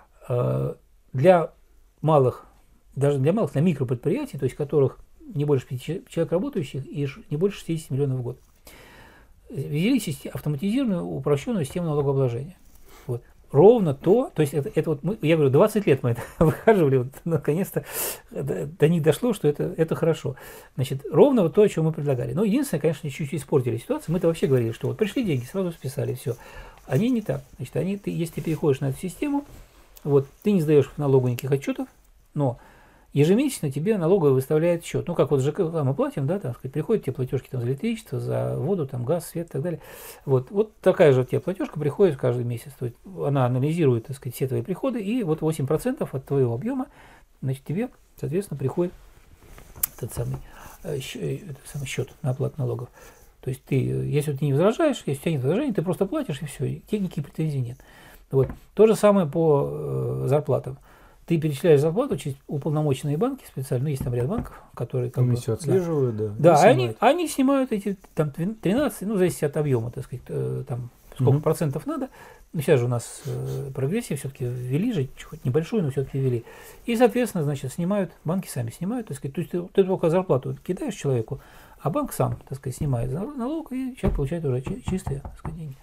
для малых, даже для малых, для микропредприятий, то есть которых не больше пяти человек работающих и не больше шестидесяти миллионов в год, ввели автоматизированную упрощенную систему налогообложения. Вот. Ровно то, то есть это, это вот мы, я говорю, двадцать лет мы это выхаживали, вот, наконец-то до, до них дошло, что это, это хорошо. Значит, ровно вот то, о чем мы предлагали. Но единственное, конечно, чуть-чуть испортили ситуацию. Мы-то вообще говорили, что вот пришли деньги, сразу списали, все. Они не так. Значит, они, ты, если ты переходишь на эту систему, вот, ты не сдаешь в налогу никаких отчетов, но ежемесячно тебе налоговая выставляет счет. Ну, как вот ЖКХ мы платим, да, там, сказать, приходят тебе платежки там, за электричество, за воду, там, газ, свет и так далее. Вот, вот такая же тебе платежка приходит каждый месяц. То есть она анализирует, так сказать, все твои приходы, и вот восемь процентов от твоего объема, значит, тебе, соответственно, приходит этот самый, этот самый счет на оплату налогов. То есть ты, если ты не возражаешь, если у тебя нет возражений, ты просто платишь, и все, и тебе никаких претензий нет. Вот. То же самое по э, зарплатам. Ты перечисляешь зарплату через уполномоченные банки специально, ну, есть там ряд банков, которые как бы, все отслеживают, да. Да, да они, они снимают эти там тринадцать, ну, зависит от объема, так сказать, э, там сколько угу. процентов надо. Ну, сейчас же у нас э, прогрессия все-таки ввели же, хоть небольшую, но все-таки ввели. И, соответственно, значит, снимают, банки сами снимают, так сказать, то есть ты, ты только зарплату кидаешь человеку, а банк сам, так сказать, снимает налог, и человек получает уже чистые, так сказать, деньги.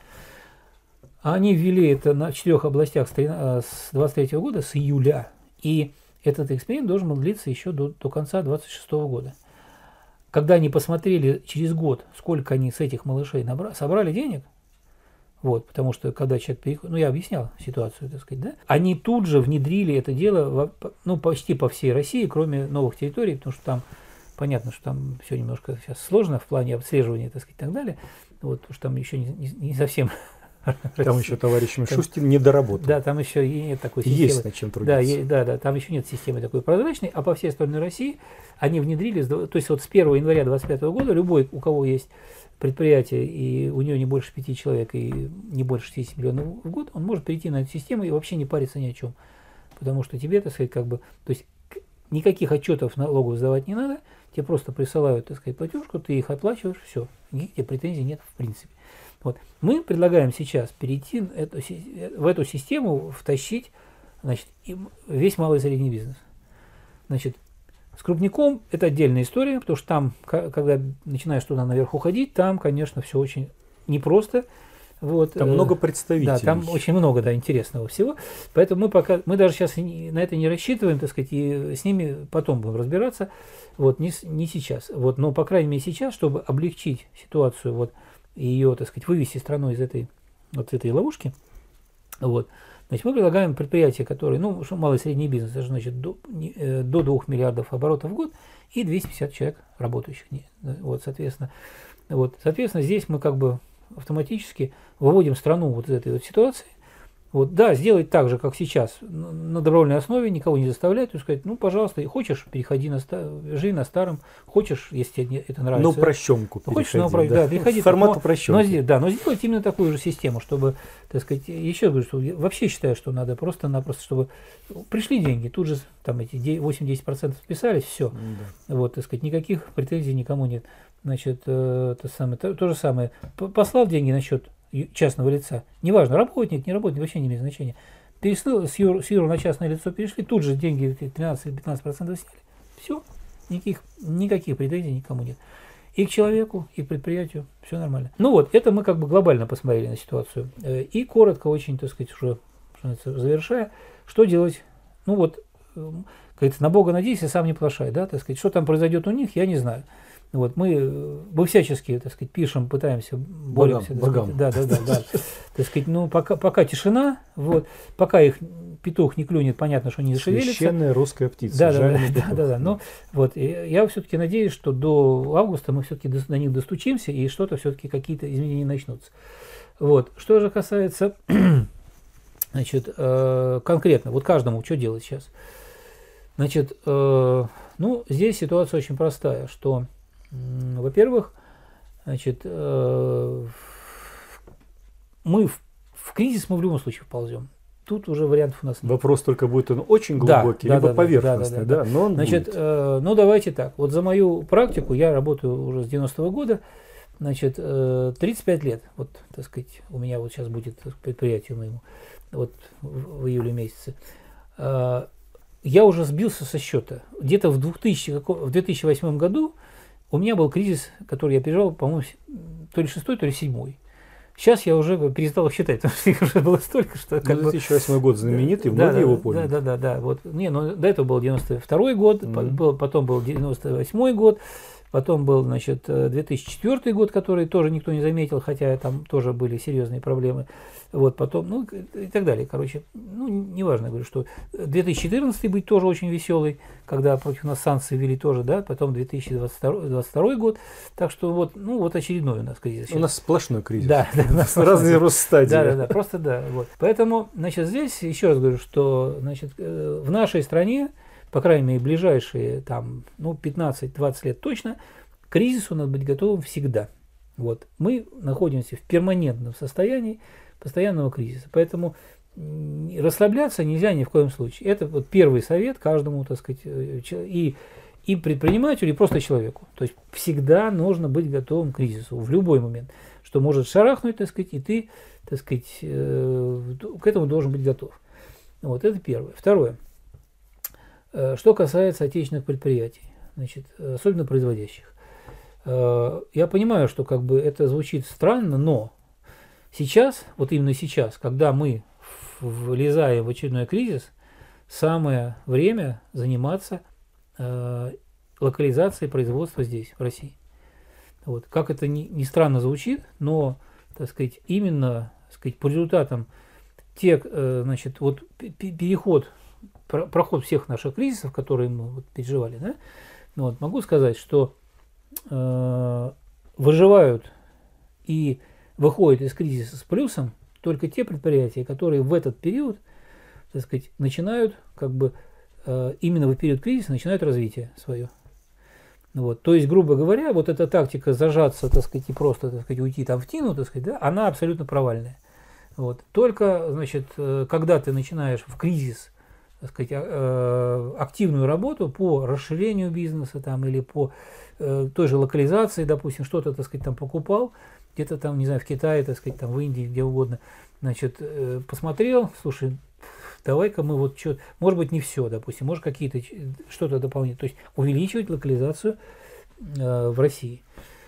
Они ввели это на четырех областях с двадцать третьего года, с июля, и этот эксперимент должен был длиться еще до, до конца двадцать шестого года. Когда они посмотрели через год, сколько они с этих малышей набрали, собрали денег, вот, потому что когда человек переходит, ну я объяснял ситуацию, так сказать, да, они тут же внедрили это дело, в, ну почти по всей России, кроме новых территорий, потому что там, понятно, что там все немножко сейчас сложно в плане обслеживания, так сказать, и так далее, вот, потому что там еще не, не, не совсем... Там еще товарищ Мишустин не доработал. Да, там еще и нет такой системы. Есть над чем трудиться. Да, есть, да, да, там еще нет системы такой прозрачной, а по всей остальной России они внедрили, то есть вот с первого января двадцать пятого года любой, у кого есть предприятие, и у него не больше пяти человек, и не больше шестидесяти миллионов в год, он может перейти на эту систему и вообще не париться ни о чем. Потому что тебе, так сказать, как бы, то есть никаких отчетов налогов сдавать не надо, тебе просто присылают, так сказать, платежку, ты их оплачиваешь, все, никаких тебе претензий нет в принципе. Вот. Мы предлагаем сейчас перейти эту, в эту систему, втащить, значит, весь малый и средний бизнес. Значит, с крупником это отдельная история, потому что там, когда начинаешь туда наверх уходить, там, конечно, все очень непросто. Вот. Там много представителей. Да, там очень много, да, интересного всего. Поэтому мы пока, мы даже сейчас на это не рассчитываем, так сказать, и с ними потом будем разбираться. Вот, не, не сейчас. Вот, но, по крайней мере, сейчас, чтобы облегчить ситуацию, вот, и ее, так сказать, вывести страну из этой, вот этой ловушки, вот, значит, мы предлагаем предприятия, которые, ну, малый и средний бизнес, это значит, до, э, до двух миллиардов оборотов в год и двести пятьдесят человек работающих. Вот, соответственно, вот, соответственно, здесь мы как бы автоматически выводим страну вот из этой вот ситуации. Вот, да, сделать так же, как сейчас, на добровольной основе, никого не заставлять, то сказать, ну, пожалуйста, хочешь, переходи на ста- живи на старом, хочешь, если тебе это нравится. Ну, прощенку ну, хочешь, ну, да, да, переходи. Формат но, упрощенки. Но, да, но сделать именно такую же систему, чтобы, так сказать, еще говорю, что я вообще считаю, что надо просто-напросто, чтобы пришли деньги, тут же там эти восемь-десять процентов списались, все. Да. Вот, так сказать, никаких претензий никому нет. Значит, э, то, самое, то, то же самое, послал деньги на счет частного лица, неважно, работник, не работник, вообще не имеет значения. Переслал, с юр, с юр на частное лицо перешли, тут же деньги тринадцать-пятнадцать процентов сняли. Все, никаких, никаких претензий никому нет. И к человеку, и к предприятию, все нормально. Ну вот, это мы как бы глобально посмотрели на ситуацию. И коротко очень, так сказать, уже завершая, что делать, ну вот, говорится, на Бога надейся, сам не плашай, да, так сказать, что там произойдет у них, я не знаю. Вот, мы, мы всячески, так сказать, пишем, пытаемся, боремся. Богам, да, да, да, да. Так сказать, ну, пока, пока тишина, вот, пока их петух не клюнет, понятно, что они зашевелятся. Священная русская птица. Да, да, да, да, да, да. Но вот, я все-таки надеюсь, что до августа мы все-таки до, до них достучимся, и что-то все-таки какие-то изменения начнутся. Вот. Что же касается, значит, э, конкретно, вот каждому, что делать сейчас? Значит, э, ну, здесь ситуация очень простая, что во-первых, значит, э, мы в, в кризис мы в любом случае вползем. Тут уже вариантов у нас нет. Вопрос только будет он очень глубокий, да, либо да, поверхностный, да, да, да, да. Но он значит, будет. Э, ну давайте так. Вот за мою практику, я работаю уже с девяностого года, значит, э, тридцать пять лет. Вот, так сказать, у меня вот сейчас будет предприятие моему, вот в, в июле месяце. Э, я уже сбился со счета. Где-то в, двухтысячном, в две тысячи восьмом году у меня был кризис, который я переживал, по-моему, то ли шестой, то ли седьмой. Сейчас я уже перестал их считать, потому что их уже было столько, что... две тысячи восьмой год знаменитый, да, многие да, его помнят. Да, да, да, да. Вот, не, ну, до этого был девяносто второй год, mm-hmm. был, потом был девяносто восьмой год, потом был, значит, две тысячи четвёртый год, который тоже никто не заметил, хотя там тоже были серьезные проблемы. Вот, потом, ну, и так далее. Короче, ну, неважно, я говорю, что две тысячи четырнадцатый быть тоже очень веселый, когда против нас санкции ввели тоже, да, потом две тысячи двадцать второй год, так что вот, ну, вот очередной у нас кризис. У нас сплошной кризис. Да, да, у нас разные рост-стадии. Да, да, да, просто да, вот. Поэтому, значит, здесь еще раз говорю, что, значит, в нашей стране, по крайней мере, ближайшие, там, ну, пятнадцать-двадцать лет точно, к кризису надо быть готовым всегда. Вот. Мы находимся в перманентном состоянии постоянного кризиса, поэтому расслабляться нельзя ни в коем случае. Это вот первый совет каждому, так сказать, и, и предпринимателю, и просто человеку. То есть всегда нужно быть готовым к кризису в любой момент, что может шарахнуть, так сказать, и ты, так сказать, к этому должен быть готов. Вот это первое. Второе. Что касается отечественных предприятий, значит, особенно производящих. Я понимаю, что как бы это звучит странно, но сейчас, вот именно сейчас, когда мы влезаем в очередной кризис, самое время заниматься э, локализацией производства здесь, в России. Вот. Как это ни, ни странно звучит, но, так сказать, именно, так сказать, по результатам тех, э, значит, вот переход, про, проход всех наших кризисов, которые мы вот переживали, да, вот, могу сказать, что э, выживают и выходят из кризиса с плюсом только те предприятия, которые в этот период, так сказать, начинают, как бы, э, именно в период кризиса начинают развитие свое. Вот. То есть, грубо говоря, вот эта тактика зажаться, так сказать, и просто, так сказать, уйти там в тину, так сказать, да, она абсолютно провальная. Вот. Только, значит, э, когда ты начинаешь в кризис, так сказать, э, активную работу по расширению бизнеса там, или по э, той же локализации, допустим, что-то, так сказать, там покупал, где-то там, не знаю, в Китае, так сказать, там в Индии, где угодно, значит, э, посмотрел, слушай, давай-ка мы вот что, может быть, не все, допустим, может, какие-то, что-то дополнительное, то есть увеличивать локализацию э, в России.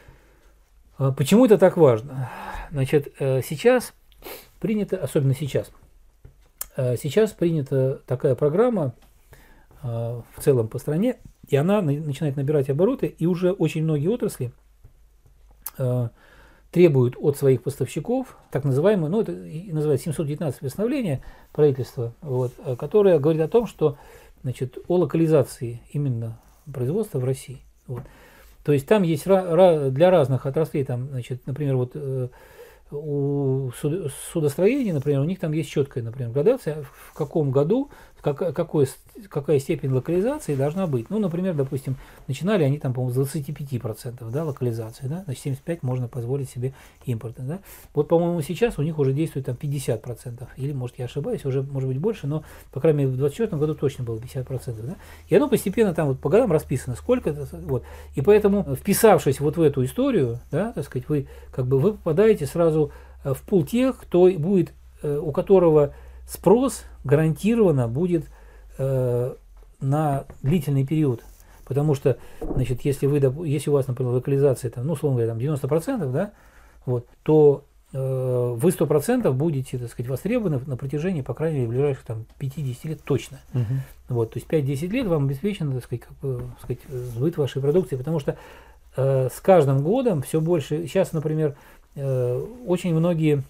А почему это так важно? Значит, э, сейчас принято, особенно сейчас, э, сейчас принята такая программа э, в целом по стране, и она на, начинает набирать обороты, и уже очень многие отрасли э, требуют от своих поставщиков, так называемое, ну это и называется семьсот девятнадцатое постановление правительства, вот, которое говорит о том, что, значит, о локализации именно производства в России. Вот. То есть там есть для разных отраслей, там, значит, например, вот у судостроения, например, у них там есть четкая, например, градация, в каком году, как, какой, какая степень локализации должна быть. Ну, например, допустим, начинали они там, по-моему, с двадцати пяти процентов, да, локализации, да, значит, семьдесят пять процентов можно позволить себе импорта, да. Вот, по-моему, сейчас у них уже действует там пятьдесят процентов, или, может, я ошибаюсь, уже, может быть, больше, но, по крайней мере, в двадцать четвёртом году точно было пятьдесят процентов, да. И оно постепенно там вот по годам расписано, сколько, вот. И поэтому, вписавшись вот в эту историю, да, так сказать, вы, как бы, вы попадаете сразу в пул тех, кто будет, у которого спрос гарантированно будет э, на длительный период. Потому что, значит, если, вы, если у вас, например, локализация, там, ну, условно говоря, там девяносто процентов, да, вот, то э, вы сто процентов будете, так сказать, востребованы на протяжении, по крайней мере, ближайших там, пятьдесят лет точно. Uh-huh. Вот, то есть пять-десять лет вам обеспечено, так сказать, как бы, так сказать, сбыт вашей продукции, потому что э, с каждым годом все больше, сейчас, например, э, очень многие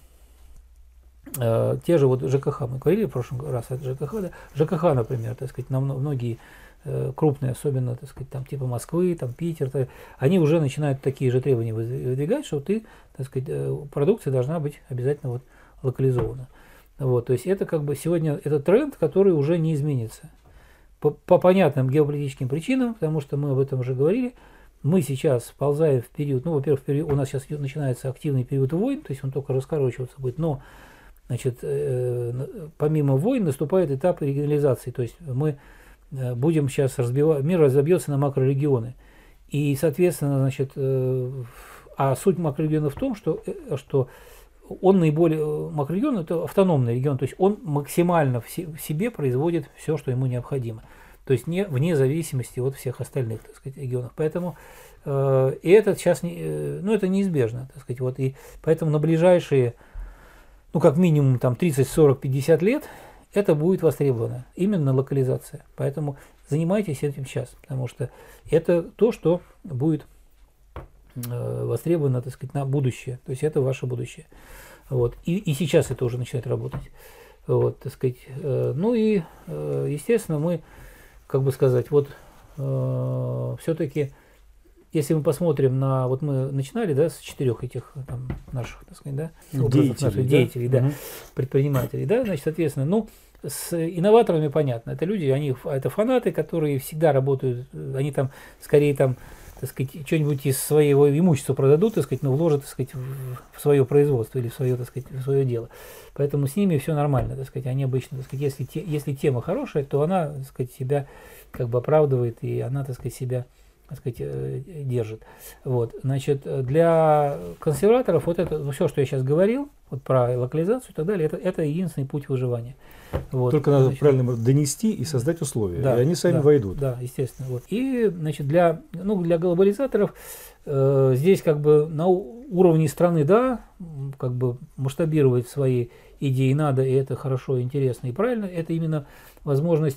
Uh, те же вот ЖКХ, мы говорили в прошлый раз о ЖКХ, да? ЖКХ, например, так сказать, на многие uh, крупные, особенно, так сказать, там типа Москвы, там Питер, то, они уже начинают такие же требования выдвигать, что ты, так сказать, продукция должна быть обязательно вот локализована. Вот, то есть это как бы сегодня это тренд, который уже не изменится. По, по понятным геополитическим причинам, потому что мы об этом уже говорили, мы сейчас вползаем в период, ну, во-первых, период, у нас сейчас начинается активный период войн, то есть он только раскорочиваться будет, но значит, э, помимо войн наступает этап регионализации, то есть мы э, будем сейчас разбивать, мир разобьется на макрорегионы. И, соответственно, значит, э, а суть макрорегиона в том, что, э, что он наиболее, макрорегион это автономный регион, то есть он максимально в, се, в себе производит все, что ему необходимо. То есть не, вне зависимости от всех остальных, так сказать, регионов. Поэтому э, и это сейчас, не, э, ну, это неизбежно, так сказать, вот, и поэтому на ближайшие, ну, как минимум, там, тридцать, сорок, пятьдесят лет, это будет востребовано, именно локализация. Поэтому занимайтесь этим сейчас, потому что это то, что будет э, востребовано, так сказать, на будущее. То есть это ваше будущее. Вот. И, и сейчас это уже начинает работать. Вот, так сказать. Ну и, естественно, мы, как бы сказать, вот все-таки, если мы посмотрим на, вот мы начинали, да, с четырех этих там, наших, так сказать, да, деятелей, наших да? деятелей, да, Угу. предпринимателей, да, значит, соответственно, ну, с инноваторами понятно, это люди, они, это фанаты, которые всегда работают, они там, скорее там, так сказать, что-нибудь из своего имущества продадут, так сказать, но вложат, так сказать, в свое производство или в свое, так сказать, в свое дело. Поэтому с ними все нормально, так сказать, они обычно, так сказать, если, те, если тема хорошая, то она, так сказать, себя как бы оправдывает, и она, так сказать, себя, так сказать, держит. Вот, значит, для консерваторов вот это, все, что я сейчас говорил, вот про локализацию и так далее, это, это единственный путь выживания. Вот, Только надо значит, правильно донести и создать условия, да, и они сами да, войдут. Да, естественно. Вот. И, значит, для, ну, для глобализаторов э, здесь как бы на уровне страны, да, как бы масштабировать свои идеи надо, и это хорошо, интересно и правильно. Это именно возможность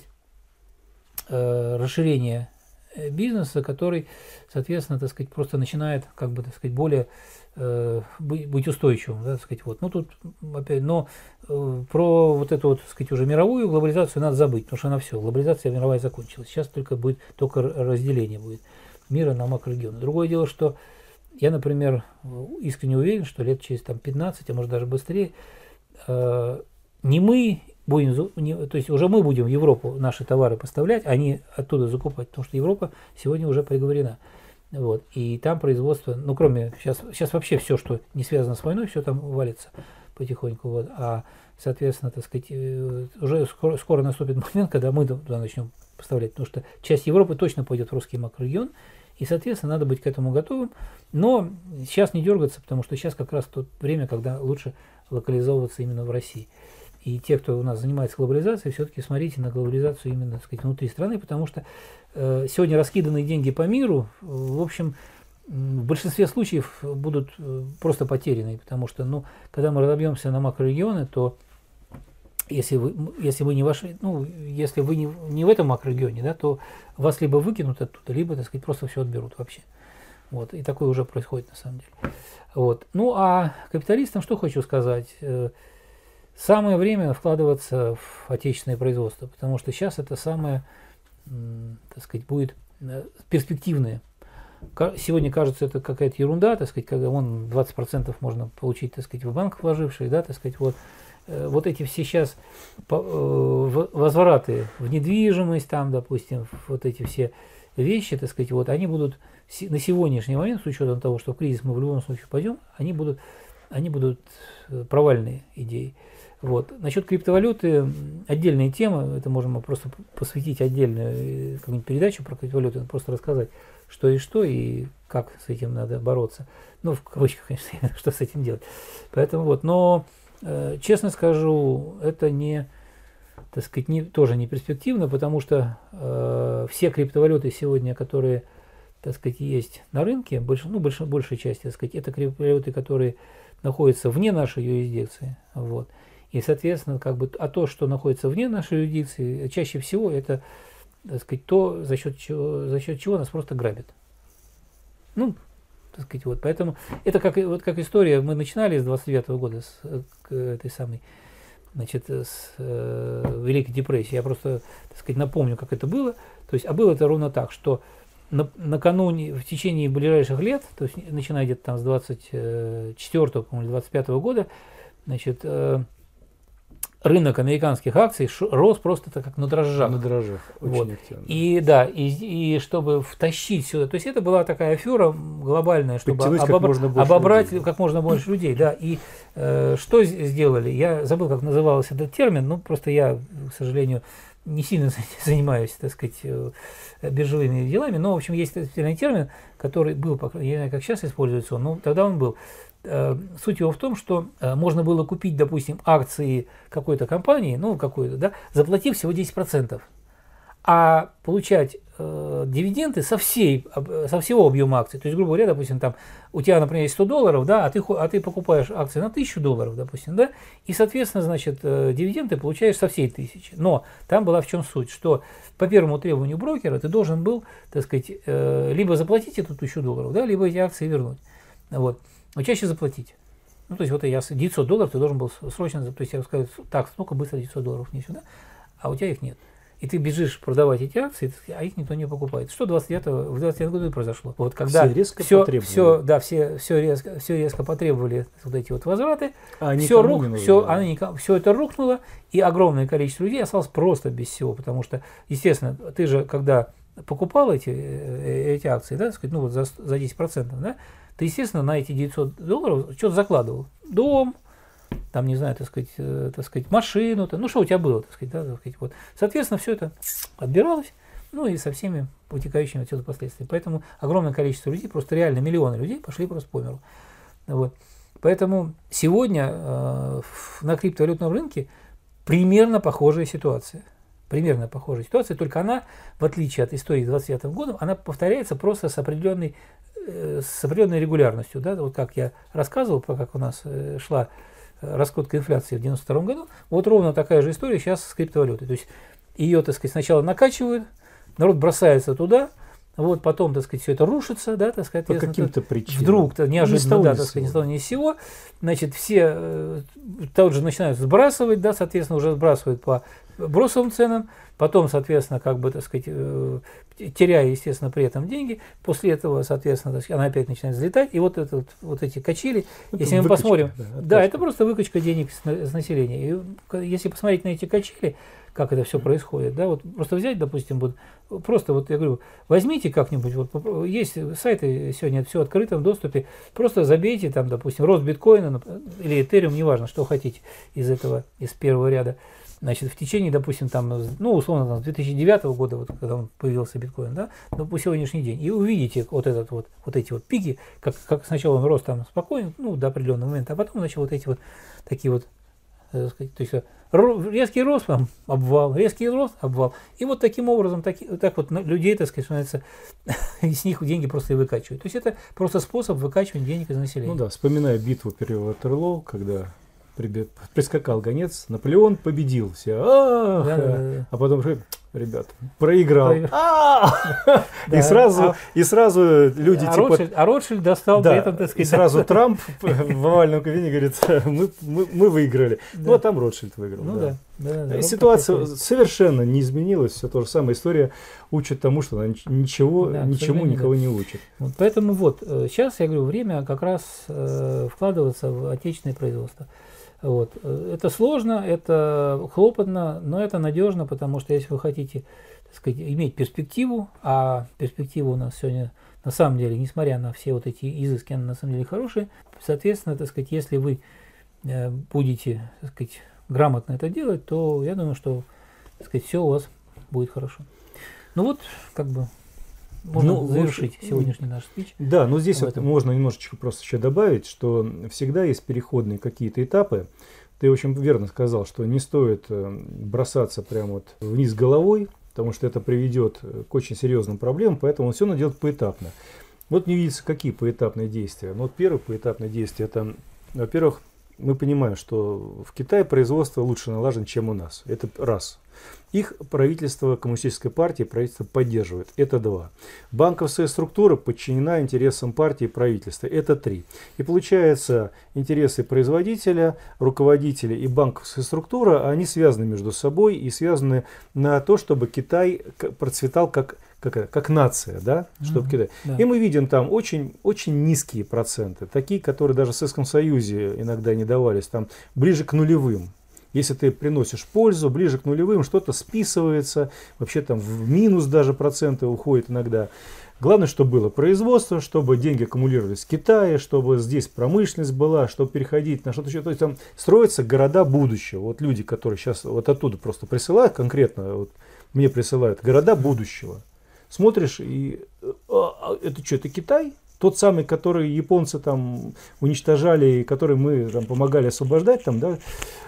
э, расширения бизнеса, который, соответственно, так сказать, просто начинает, как бы, так сказать, более э, быть устойчивым, да, так сказать, вот. Ну, тут опять, но э, про вот эту вот, так сказать, уже мировую глобализацию надо забыть, потому что она все, глобализация мировая закончилась. Сейчас только будет, только разделение будет мира на макрорегионы. Другое дело, что я, например, искренне уверен, что лет через там, пятнадцать, а может даже быстрее, э, не мы будем, не, то есть уже мы будем в Европу наши товары поставлять, а не оттуда закупать, потому что Европа сегодня уже приговорена. Вот. И там производство, ну кроме, сейчас, сейчас вообще все, что не связано с войной, все там валится потихоньку. Вот. А, соответственно, так сказать, уже скоро, скоро наступит момент, когда мы туда начнем поставлять, потому что часть Европы точно пойдет в русский макрорегион, и, соответственно, надо быть к этому готовым. Но сейчас не дергаться, потому что сейчас как раз то время, когда лучше локализовываться именно в России. И те, кто у нас занимается глобализацией, все-таки смотрите на глобализацию именно, так сказать, внутри страны, потому что э, сегодня раскиданные деньги по миру, в общем, в большинстве случаев будут э, просто потеряны, потому что, ну, когда мы разобьемся на макрорегионы, то если вы, если вы не вошли, ну, если вы не, не в этом макрорегионе, да, то вас либо выкинут оттуда, либо, так сказать, просто все отберут вообще. Вот, и такое уже происходит на самом деле. Вот. Ну, а капиталистам что хочу сказать? Самое время вкладываться в отечественное производство, потому что сейчас это самое, так сказать, будет перспективное. Сегодня кажется, это какая-то ерунда, так сказать, когда вон двадцать процентов можно получить, так сказать, в банк вложивший, да, так сказать, вот. Вот эти все сейчас возвраты в недвижимость, там, допустим, вот эти все вещи, так сказать, вот, они будут на сегодняшний момент, с учетом того, что в кризис мы в любом случае пойдем, они будут, они будут провальные идеи. Вот. Насчет криптовалюты отдельная тема, это можем просто посвятить отдельную какую-нибудь передачу про криптовалюту, просто рассказать, что и что, и как с этим надо бороться. Ну, в кавычках, конечно, что с этим делать. Поэтому вот, но, э, честно скажу, это не, так сказать, не, тоже не перспективно, потому что э, все криптовалюты сегодня, которые, так сказать, есть на рынке, больш, ну, больш, большей части, так сказать, это криптовалюты, которые находятся вне нашей юрисдикции. Вот. И, соответственно, как бы, а то, что находится вне нашей юрисдикции, чаще всего это, так сказать, то, за счет чего, за счет чего нас просто грабят. Ну, так сказать, вот, поэтому это как, вот как история, мы начинали с двадцать девятого года, с к, этой самой, значит, с э, Великой депрессии. Я просто, так сказать, напомню, как это было. То есть, а было это ровно так, что на, накануне, в течение ближайших лет, то есть, начиная где-то там с двадцать четвёртого, по-моему, двадцать пятого года, значит, э, рынок американских акций рос просто так, как на дрожжах. На дрожжах, очень вот. активно. И да, и, и чтобы втащить сюда, то есть это была такая афера глобальная, чтобы обобра- как можно обобрать людей. Как можно больше людей. Да. И э, что сделали? Я забыл, как назывался этот термин, ну просто я, к сожалению, не сильно занимаюсь, так сказать, биржевыми делами, но, в общем, есть специальный термин, который был, я не знаю, как сейчас используется он, но тогда он был. Суть его в том, что можно было купить, допустим, акции какой-то компании, ну, какой-то, да, заплатив всего десять процентов, а получать э, дивиденды со, всей, со всего объема акций. То есть, грубо говоря, допустим, там у тебя, например, есть сто долларов, да, а ты, а ты покупаешь акции на тысячу долларов, допустим, да, и, соответственно, значит, э, дивиденды получаешь со всей тысячи. Но там была в чем суть, что по первому требованию брокера ты должен был, так сказать, э, либо заплатить эту тысячу долларов, да, либо эти акции вернуть. Вот. Но чаще заплатить. Ну, то есть вот я девятьсот долларов ты должен был срочно, то есть я сказал, так, ну-ка быстро девятьсот долларов мне сюда, а у тебя их нет. И ты бежишь продавать эти акции, а их никто не покупает. Что двадцать девятого, в двадцать девятом году произошло? Вот когда все резко все, потребовали. Все, да, все, все, резко, все резко потребовали вот эти вот возвраты, а все, рух, нужно, все, да. они, все это рухнуло, и огромное количество людей осталось просто без всего, потому что, естественно, ты же, когда покупал эти, эти акции, да, так сказать, ну вот за, за десять процентов, да, ты, естественно, на эти девятьсот долларов что-то закладывал. Дом, там, не знаю, так сказать, э, так сказать, машину, ну, что у тебя было, так сказать, да, так сказать, вот. Соответственно, все это отбиралось, ну, и со всеми вытекающими отсюда последствиями. Поэтому огромное количество людей, просто реально миллионы людей пошли просто по миру. Вот. Поэтому сегодня э, на криптовалютном рынке примерно похожая ситуация. Примерно похожая ситуация, только она, в отличие от истории двадцать девятого года, она повторяется просто с определенной, э, с определенной регулярностью. Да? Вот как я рассказывал, как у нас э, шла раскрутка инфляции в девяносто втором году, вот ровно такая же история сейчас с криптовалютой. То есть ее, так сказать, сначала накачивают, народ бросается туда, вот потом, так сказать, все это рушится, да, так сказать, по каким-то причинам. Вдруг, неожиданно, ну, да, так сказать, ни с того ни с сего, значит, все э, тут же начинают сбрасывать, да, соответственно, уже сбрасывают по бросовым ценам, потом, соответственно, как бы, так сказать, э, теряя, естественно, при этом деньги, после этого, соответственно, так сказать, она опять начинает взлетать, и вот, это, вот, вот эти качели, это если мы посмотрим, да, да, это просто выкачка денег с, с населения, и если посмотреть на эти качели, как это все происходит, да, вот просто взять, допустим, вот, просто вот я говорю, возьмите как-нибудь, вот есть сайты сегодня, все в открытом доступе, просто забейте там, допустим, рост биткоина или этериум, неважно, что хотите из этого, из первого ряда, значит, в течение, допустим, там, ну, условно, там, с две тысячи девятого года, вот, когда он появился биткоин, да, но по сегодняшний день, и увидите вот этот вот, вот эти вот пики, как, как сначала он рос там спокойно, ну, до определенного момента, а потом, значит, вот эти вот такие вот, так сказать, то есть резкий рост, там, обвал, резкий рост, обвал. И вот таким образом, так, так вот людей, так сказать, становится, с них деньги просто и выкачивают. То есть это просто способ выкачивания денег из населения. Ну да, вспоминаю битву при Ватерлоо, когда прискакал гонец, Наполеон победил все, а, да, да, да. а потом, ребят, проиграл. И сразу, и сразу люди а типа... Ротшильд, а Ротшильд достал да, при этом, так сказать... И сразу Трамп в овальном кабинете говорит, мы, мы, мы выиграли. Да. Ну, а там Ротшильд выиграл. Ну да. да, да, да ситуация совершенно не изменилась, все то же самое. История учит тому, что она ничего, да, ничему никого да. не учит. Вот, поэтому вот, сейчас, я говорю, время как раз э, вкладываться в отечественное производство. Вот. Это сложно, это хлопотно, но это надежно, потому что если вы хотите, так сказать, иметь перспективу, а перспектива у нас сегодня на самом деле, несмотря на все вот эти изыски, она на самом деле хорошая, соответственно, так сказать, если вы будете, так сказать, грамотно это делать, то я думаю, что, так сказать, все у вас будет хорошо. Ну вот, как бы, можно ну, завершить вот, сегодняшний наш спич. Да, но здесь вот можно немножечко просто еще добавить, что всегда есть переходные какие-то этапы. Ты очень верно сказал, что не стоит бросаться прямо вот вниз головой, потому что это приведет к очень серьезным проблемам, поэтому все надо делать поэтапно. Вот не видится, какие поэтапные действия. Ну, вот первое поэтапное действие, это, во-первых, мы понимаем, что в Китае производство лучше налажено, чем у нас. Это раз. Их правительство Коммунистической партии, правительство поддерживает. Это два. Банковская структура подчинена интересам партии и правительства. Это три. И получается, интересы производителя, руководителя и банковская структура, они связаны между собой и связаны на то, чтобы Китай процветал как, как, как нация. Да? Чтобы mm-hmm. Китай. Да. И мы видим там очень, очень низкие проценты. Такие, которые даже в Советском Союзе иногда не давались. Там ближе к нулевым. Если ты приносишь пользу, ближе к нулевым, что-то списывается, вообще там в минус даже проценты уходят иногда. Главное, чтобы было производство, чтобы деньги аккумулировались в Китае, чтобы здесь промышленность была, чтобы переходить на что-то еще. То есть там строятся города будущего. Вот люди, которые сейчас вот оттуда просто присылают, конкретно вот мне присылают города будущего. Смотришь, и а, это что, это Китай? Тот самый, который японцы там уничтожали, и который мы там помогали освобождать там, да?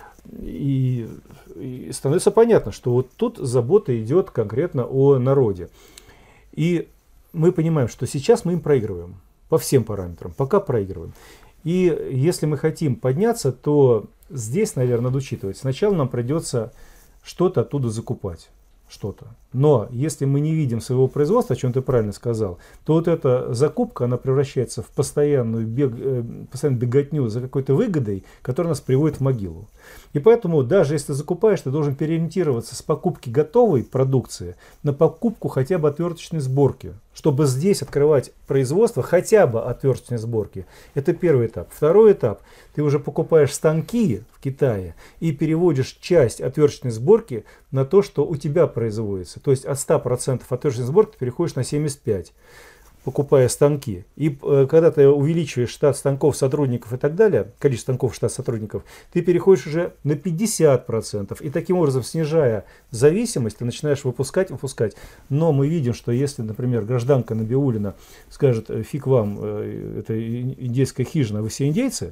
И, и становится понятно, что вот тут забота идет конкретно о народе. И мы понимаем, что сейчас мы им проигрываем по всем параметрам, пока проигрываем. И если мы хотим подняться, то здесь, наверное, надо учитывать. Сначала нам придется что-то оттуда закупать. что-то. Но если мы не видим своего производства, о чем ты правильно сказал, то вот эта закупка, она превращается в постоянную, бег, э, постоянную беготню за какой-то выгодой, которая нас приводит в могилу. И поэтому даже если ты закупаешь, ты должен переориентироваться с покупки готовой продукции на покупку хотя бы отверточной сборки, чтобы здесь открывать производство хотя бы отверточной сборки. Это первый этап. Второй этап. Ты уже покупаешь станки в Китае и переводишь часть отверточной сборки на то, что у тебя производится. То есть от ста процентов отверточной сборки ты переходишь на семьдесят пять процентов, покупая станки. И э, когда ты увеличиваешь штат станков, сотрудников и так далее, количество станков, штат сотрудников, ты переходишь уже на пятьдесят процентов. И таким образом, снижая зависимость, ты начинаешь выпускать, выпускать. Но мы видим, что если, например, гражданка Набиуллина скажет: фиг вам, э, это индейская хижина, вы все индейцы,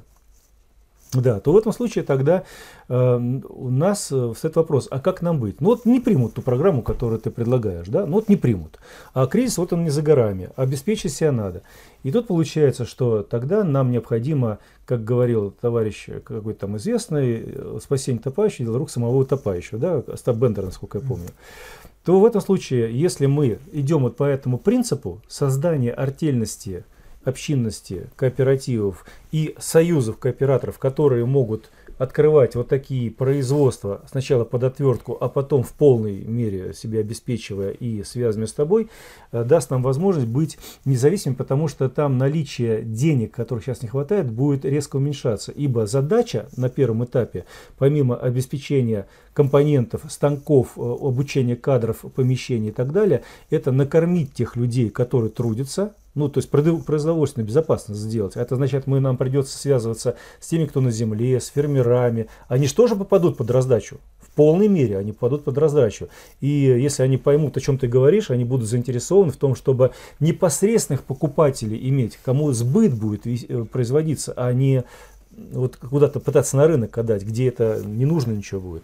да, то в этом случае тогда э, у нас э, встает вопрос, а как нам быть? Ну вот не примут ту программу, которую ты предлагаешь, да, ну вот не примут. А кризис вот он не за горами, обеспечить себя надо. И тут получается, что тогда нам необходимо, как говорил товарищ какой-то там известный, спасение топающего, дело рук самого утопающего, да, Остап Бендер, насколько я помню. То в этом случае, если мы идем вот по этому принципу создания артельности, общинности, кооперативов и союзов кооператоров, которые могут открывать вот такие производства сначала под отвертку, а потом в полной мере себя обеспечивая и связанными с тобой, даст нам возможность быть независимым, потому что там наличие денег, которых сейчас не хватает, будет резко уменьшаться. Ибо задача на первом этапе, помимо обеспечения компонентов, станков, обучения кадров, помещений и так далее, это накормить тех людей, которые трудятся. Ну, то есть производственную безопасность сделать. Это значит, мы, нам придется связываться с теми, кто на земле, с фермерами. Они же тоже попадут под раздачу. В полной мере они попадут под раздачу. И если они поймут, о чем ты говоришь, они будут заинтересованы в том, чтобы непосредственных покупателей иметь, кому сбыт будет производиться, а не вот куда-то пытаться на рынок отдать, где это не нужно ничего будет.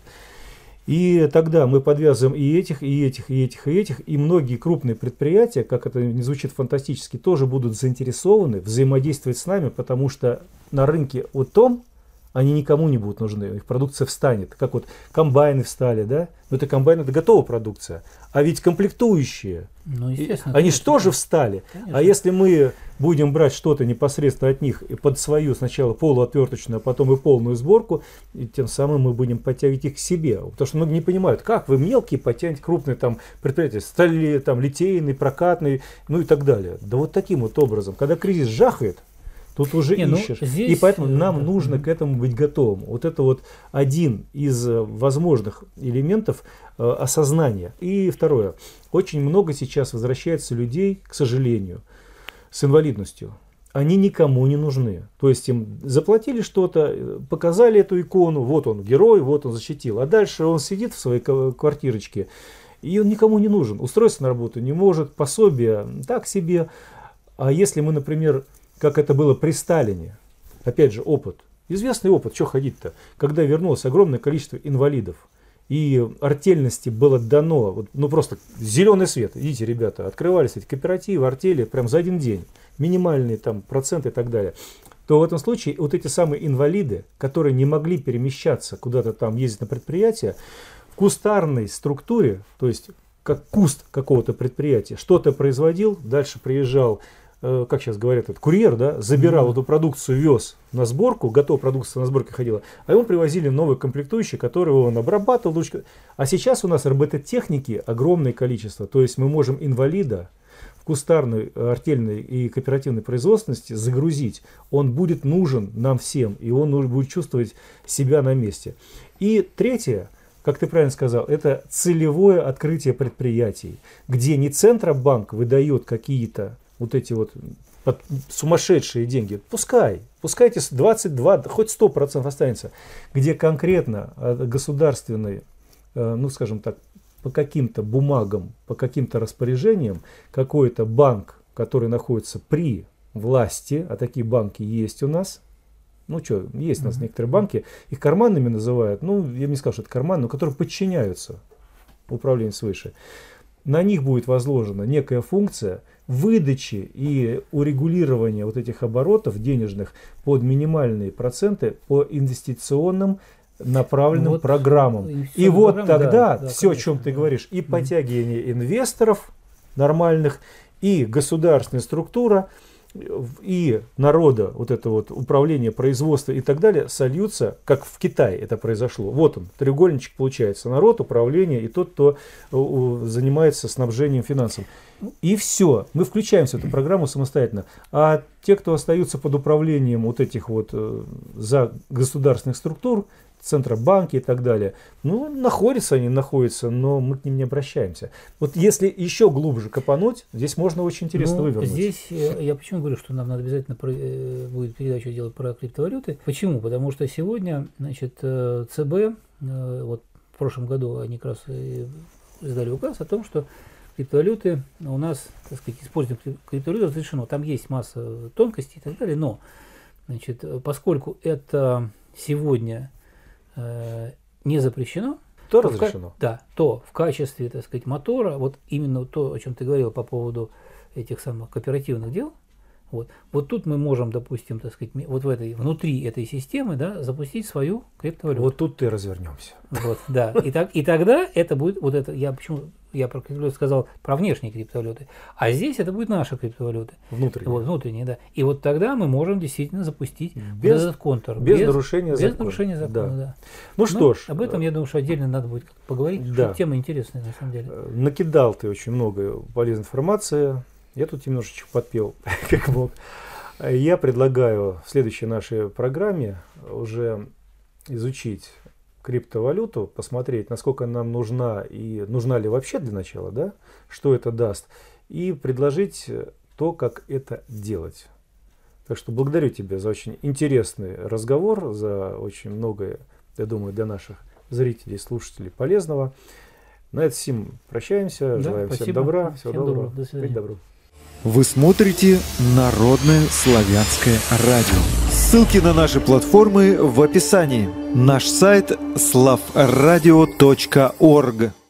И тогда мы подвязываем и этих, и этих, и этих, и этих, и многие крупные предприятия, как это не звучит фантастически, тоже будут заинтересованы взаимодействовать с нами, потому что на рынке вот том они никому не будут нужны, их продукция встанет. Как вот комбайны встали, да? Но это комбайн, это готовая продукция. А ведь комплектующие, ну, они же тоже встали. Конечно. А если мы будем брать что-то непосредственно от них и под свою сначала полуотверточную, а потом и полную сборку, и тем самым мы будем подтягивать их к себе. Потому что многие не понимают, как вы мелкие подтянете крупные там предприятия, стали там литейный, прокатный, ну и так далее. Да вот таким вот образом. Когда кризис жахает, тут уже не, ищешь. Ну, здесь... И поэтому нам да, нужно да. к этому быть готовым. Вот это вот один из возможных элементов э, осознания. И второе. Очень много сейчас возвращается людей, к сожалению, с инвалидностью. Они никому не нужны. То есть им заплатили что-то, показали эту икону, вот он герой, вот он защитил. А дальше он сидит в своей квартирочке, и он никому не нужен. Устроиться на работу не может, пособие так себе. А если мы, например, как это было при Сталине, опять же, опыт, известный опыт, что ходить-то, когда вернулось огромное количество инвалидов, и артельности было дано, вот, ну просто зеленый свет, идите, ребята, открывались эти кооперативы, артели прям за один день, минимальные там проценты и так далее, то в этом случае вот эти самые инвалиды, которые не могли перемещаться куда-то там, ездить на предприятия, в кустарной структуре, то есть как куст какого-то предприятия, что-то производил, дальше приезжал, как сейчас говорят, этот курьер, да, забирал mm-hmm. эту продукцию, вез на сборку, готовая продукция на сборке ходила, а ему привозили новые комплектующие, которые он обрабатывал. А сейчас у нас робототехники огромное количество, то есть мы можем инвалида в кустарной, артельной и кооперативной производственности загрузить. Он будет нужен нам всем, и он будет чувствовать себя на месте. И третье, как ты правильно сказал, это целевое открытие предприятий, где не Центробанк выдает какие-то вот эти вот сумасшедшие деньги, пускай, пускайте двадцать два, хоть сто процентов останется, где конкретно государственный, ну скажем так, по каким-то бумагам, по каким-то распоряжениям, какой-то банк, который находится при власти, а такие банки есть у нас, ну что, есть у нас mm-hmm. некоторые банки, их карманными называют, ну я не сказал, что это карман, но которые подчиняются управлению свыше. На них будет возложена некая функция выдачи и урегулирования вот этих оборотов денежных под минимальные проценты по инвестиционным направленным вот, программам. И вот программ, тогда да, да, все, конечно, о чем ты да. говоришь, и подтягивание инвесторов нормальных, и государственная структура, и народа, вот это вот управление, производство и так далее, сольются, как в Китае это произошло. Вот он, треугольничек получается. Народ, управление и тот, кто занимается снабжением финансов. И все. Мы включаемся в эту программу самостоятельно. А те, кто остаются под управлением вот этих вот э, за государственных структур, Центробанки и так далее, ну, находятся они, находятся, но мы к ним не обращаемся. Вот если еще глубже копануть, здесь можно очень интересно ну, вывернуть. Здесь я почему говорю, что нам надо обязательно про, э, будет передачу делать про криптовалюты. Почему? Потому что сегодня, значит, э, ЦБ, э, вот в прошлом году они как раз э, издали указ о том, что криптовалюты у нас, так сказать, использование криптовалюты разрешено. Там есть масса тонкостей и так далее, но, значит, поскольку это сегодня э, не запрещено, то то разрешено. В, да, то в качестве, так сказать, мотора, вот именно то, о чем ты говорил по поводу этих самых кооперативных дел, вот, вот тут мы можем, допустим, так сказать, вот в этой, внутри этой системы, да, запустить свою криптовалюту. Вот тут и развернемся. Вот, да. И, так, и тогда это будет, вот это, я почему я про криптовалюты сказал, про внешние криптовалюты, а здесь это будет наша криптовалюта. Внутренние. Вот, внутренние, да. И вот тогда мы можем действительно запустить без, вот этот контур. Без, без нарушения без закона. нарушения закона, да. да. Ну что Но ж. Об этом, я думаю, что отдельно надо будет поговорить, да. что тема интересная на самом деле. Накидал ты очень много полезной информации. Я тут немножечко подпел, как мог. Я предлагаю в следующей нашей программе уже изучить криптовалюту, посмотреть, насколько нам нужна и нужна ли вообще для начала, да, что это даст, и предложить то, как это делать. Так что благодарю тебя за очень интересный разговор, за очень многое, я думаю, для наших зрителей и слушателей полезного. На этом всем прощаемся, да, желаем спасибо. Всем добра, всего всем доброго. До свидания. Добро. Вы смотрите Народное славянское радио. Ссылки на наши платформы в описании. Наш сайт славрадио точка орг.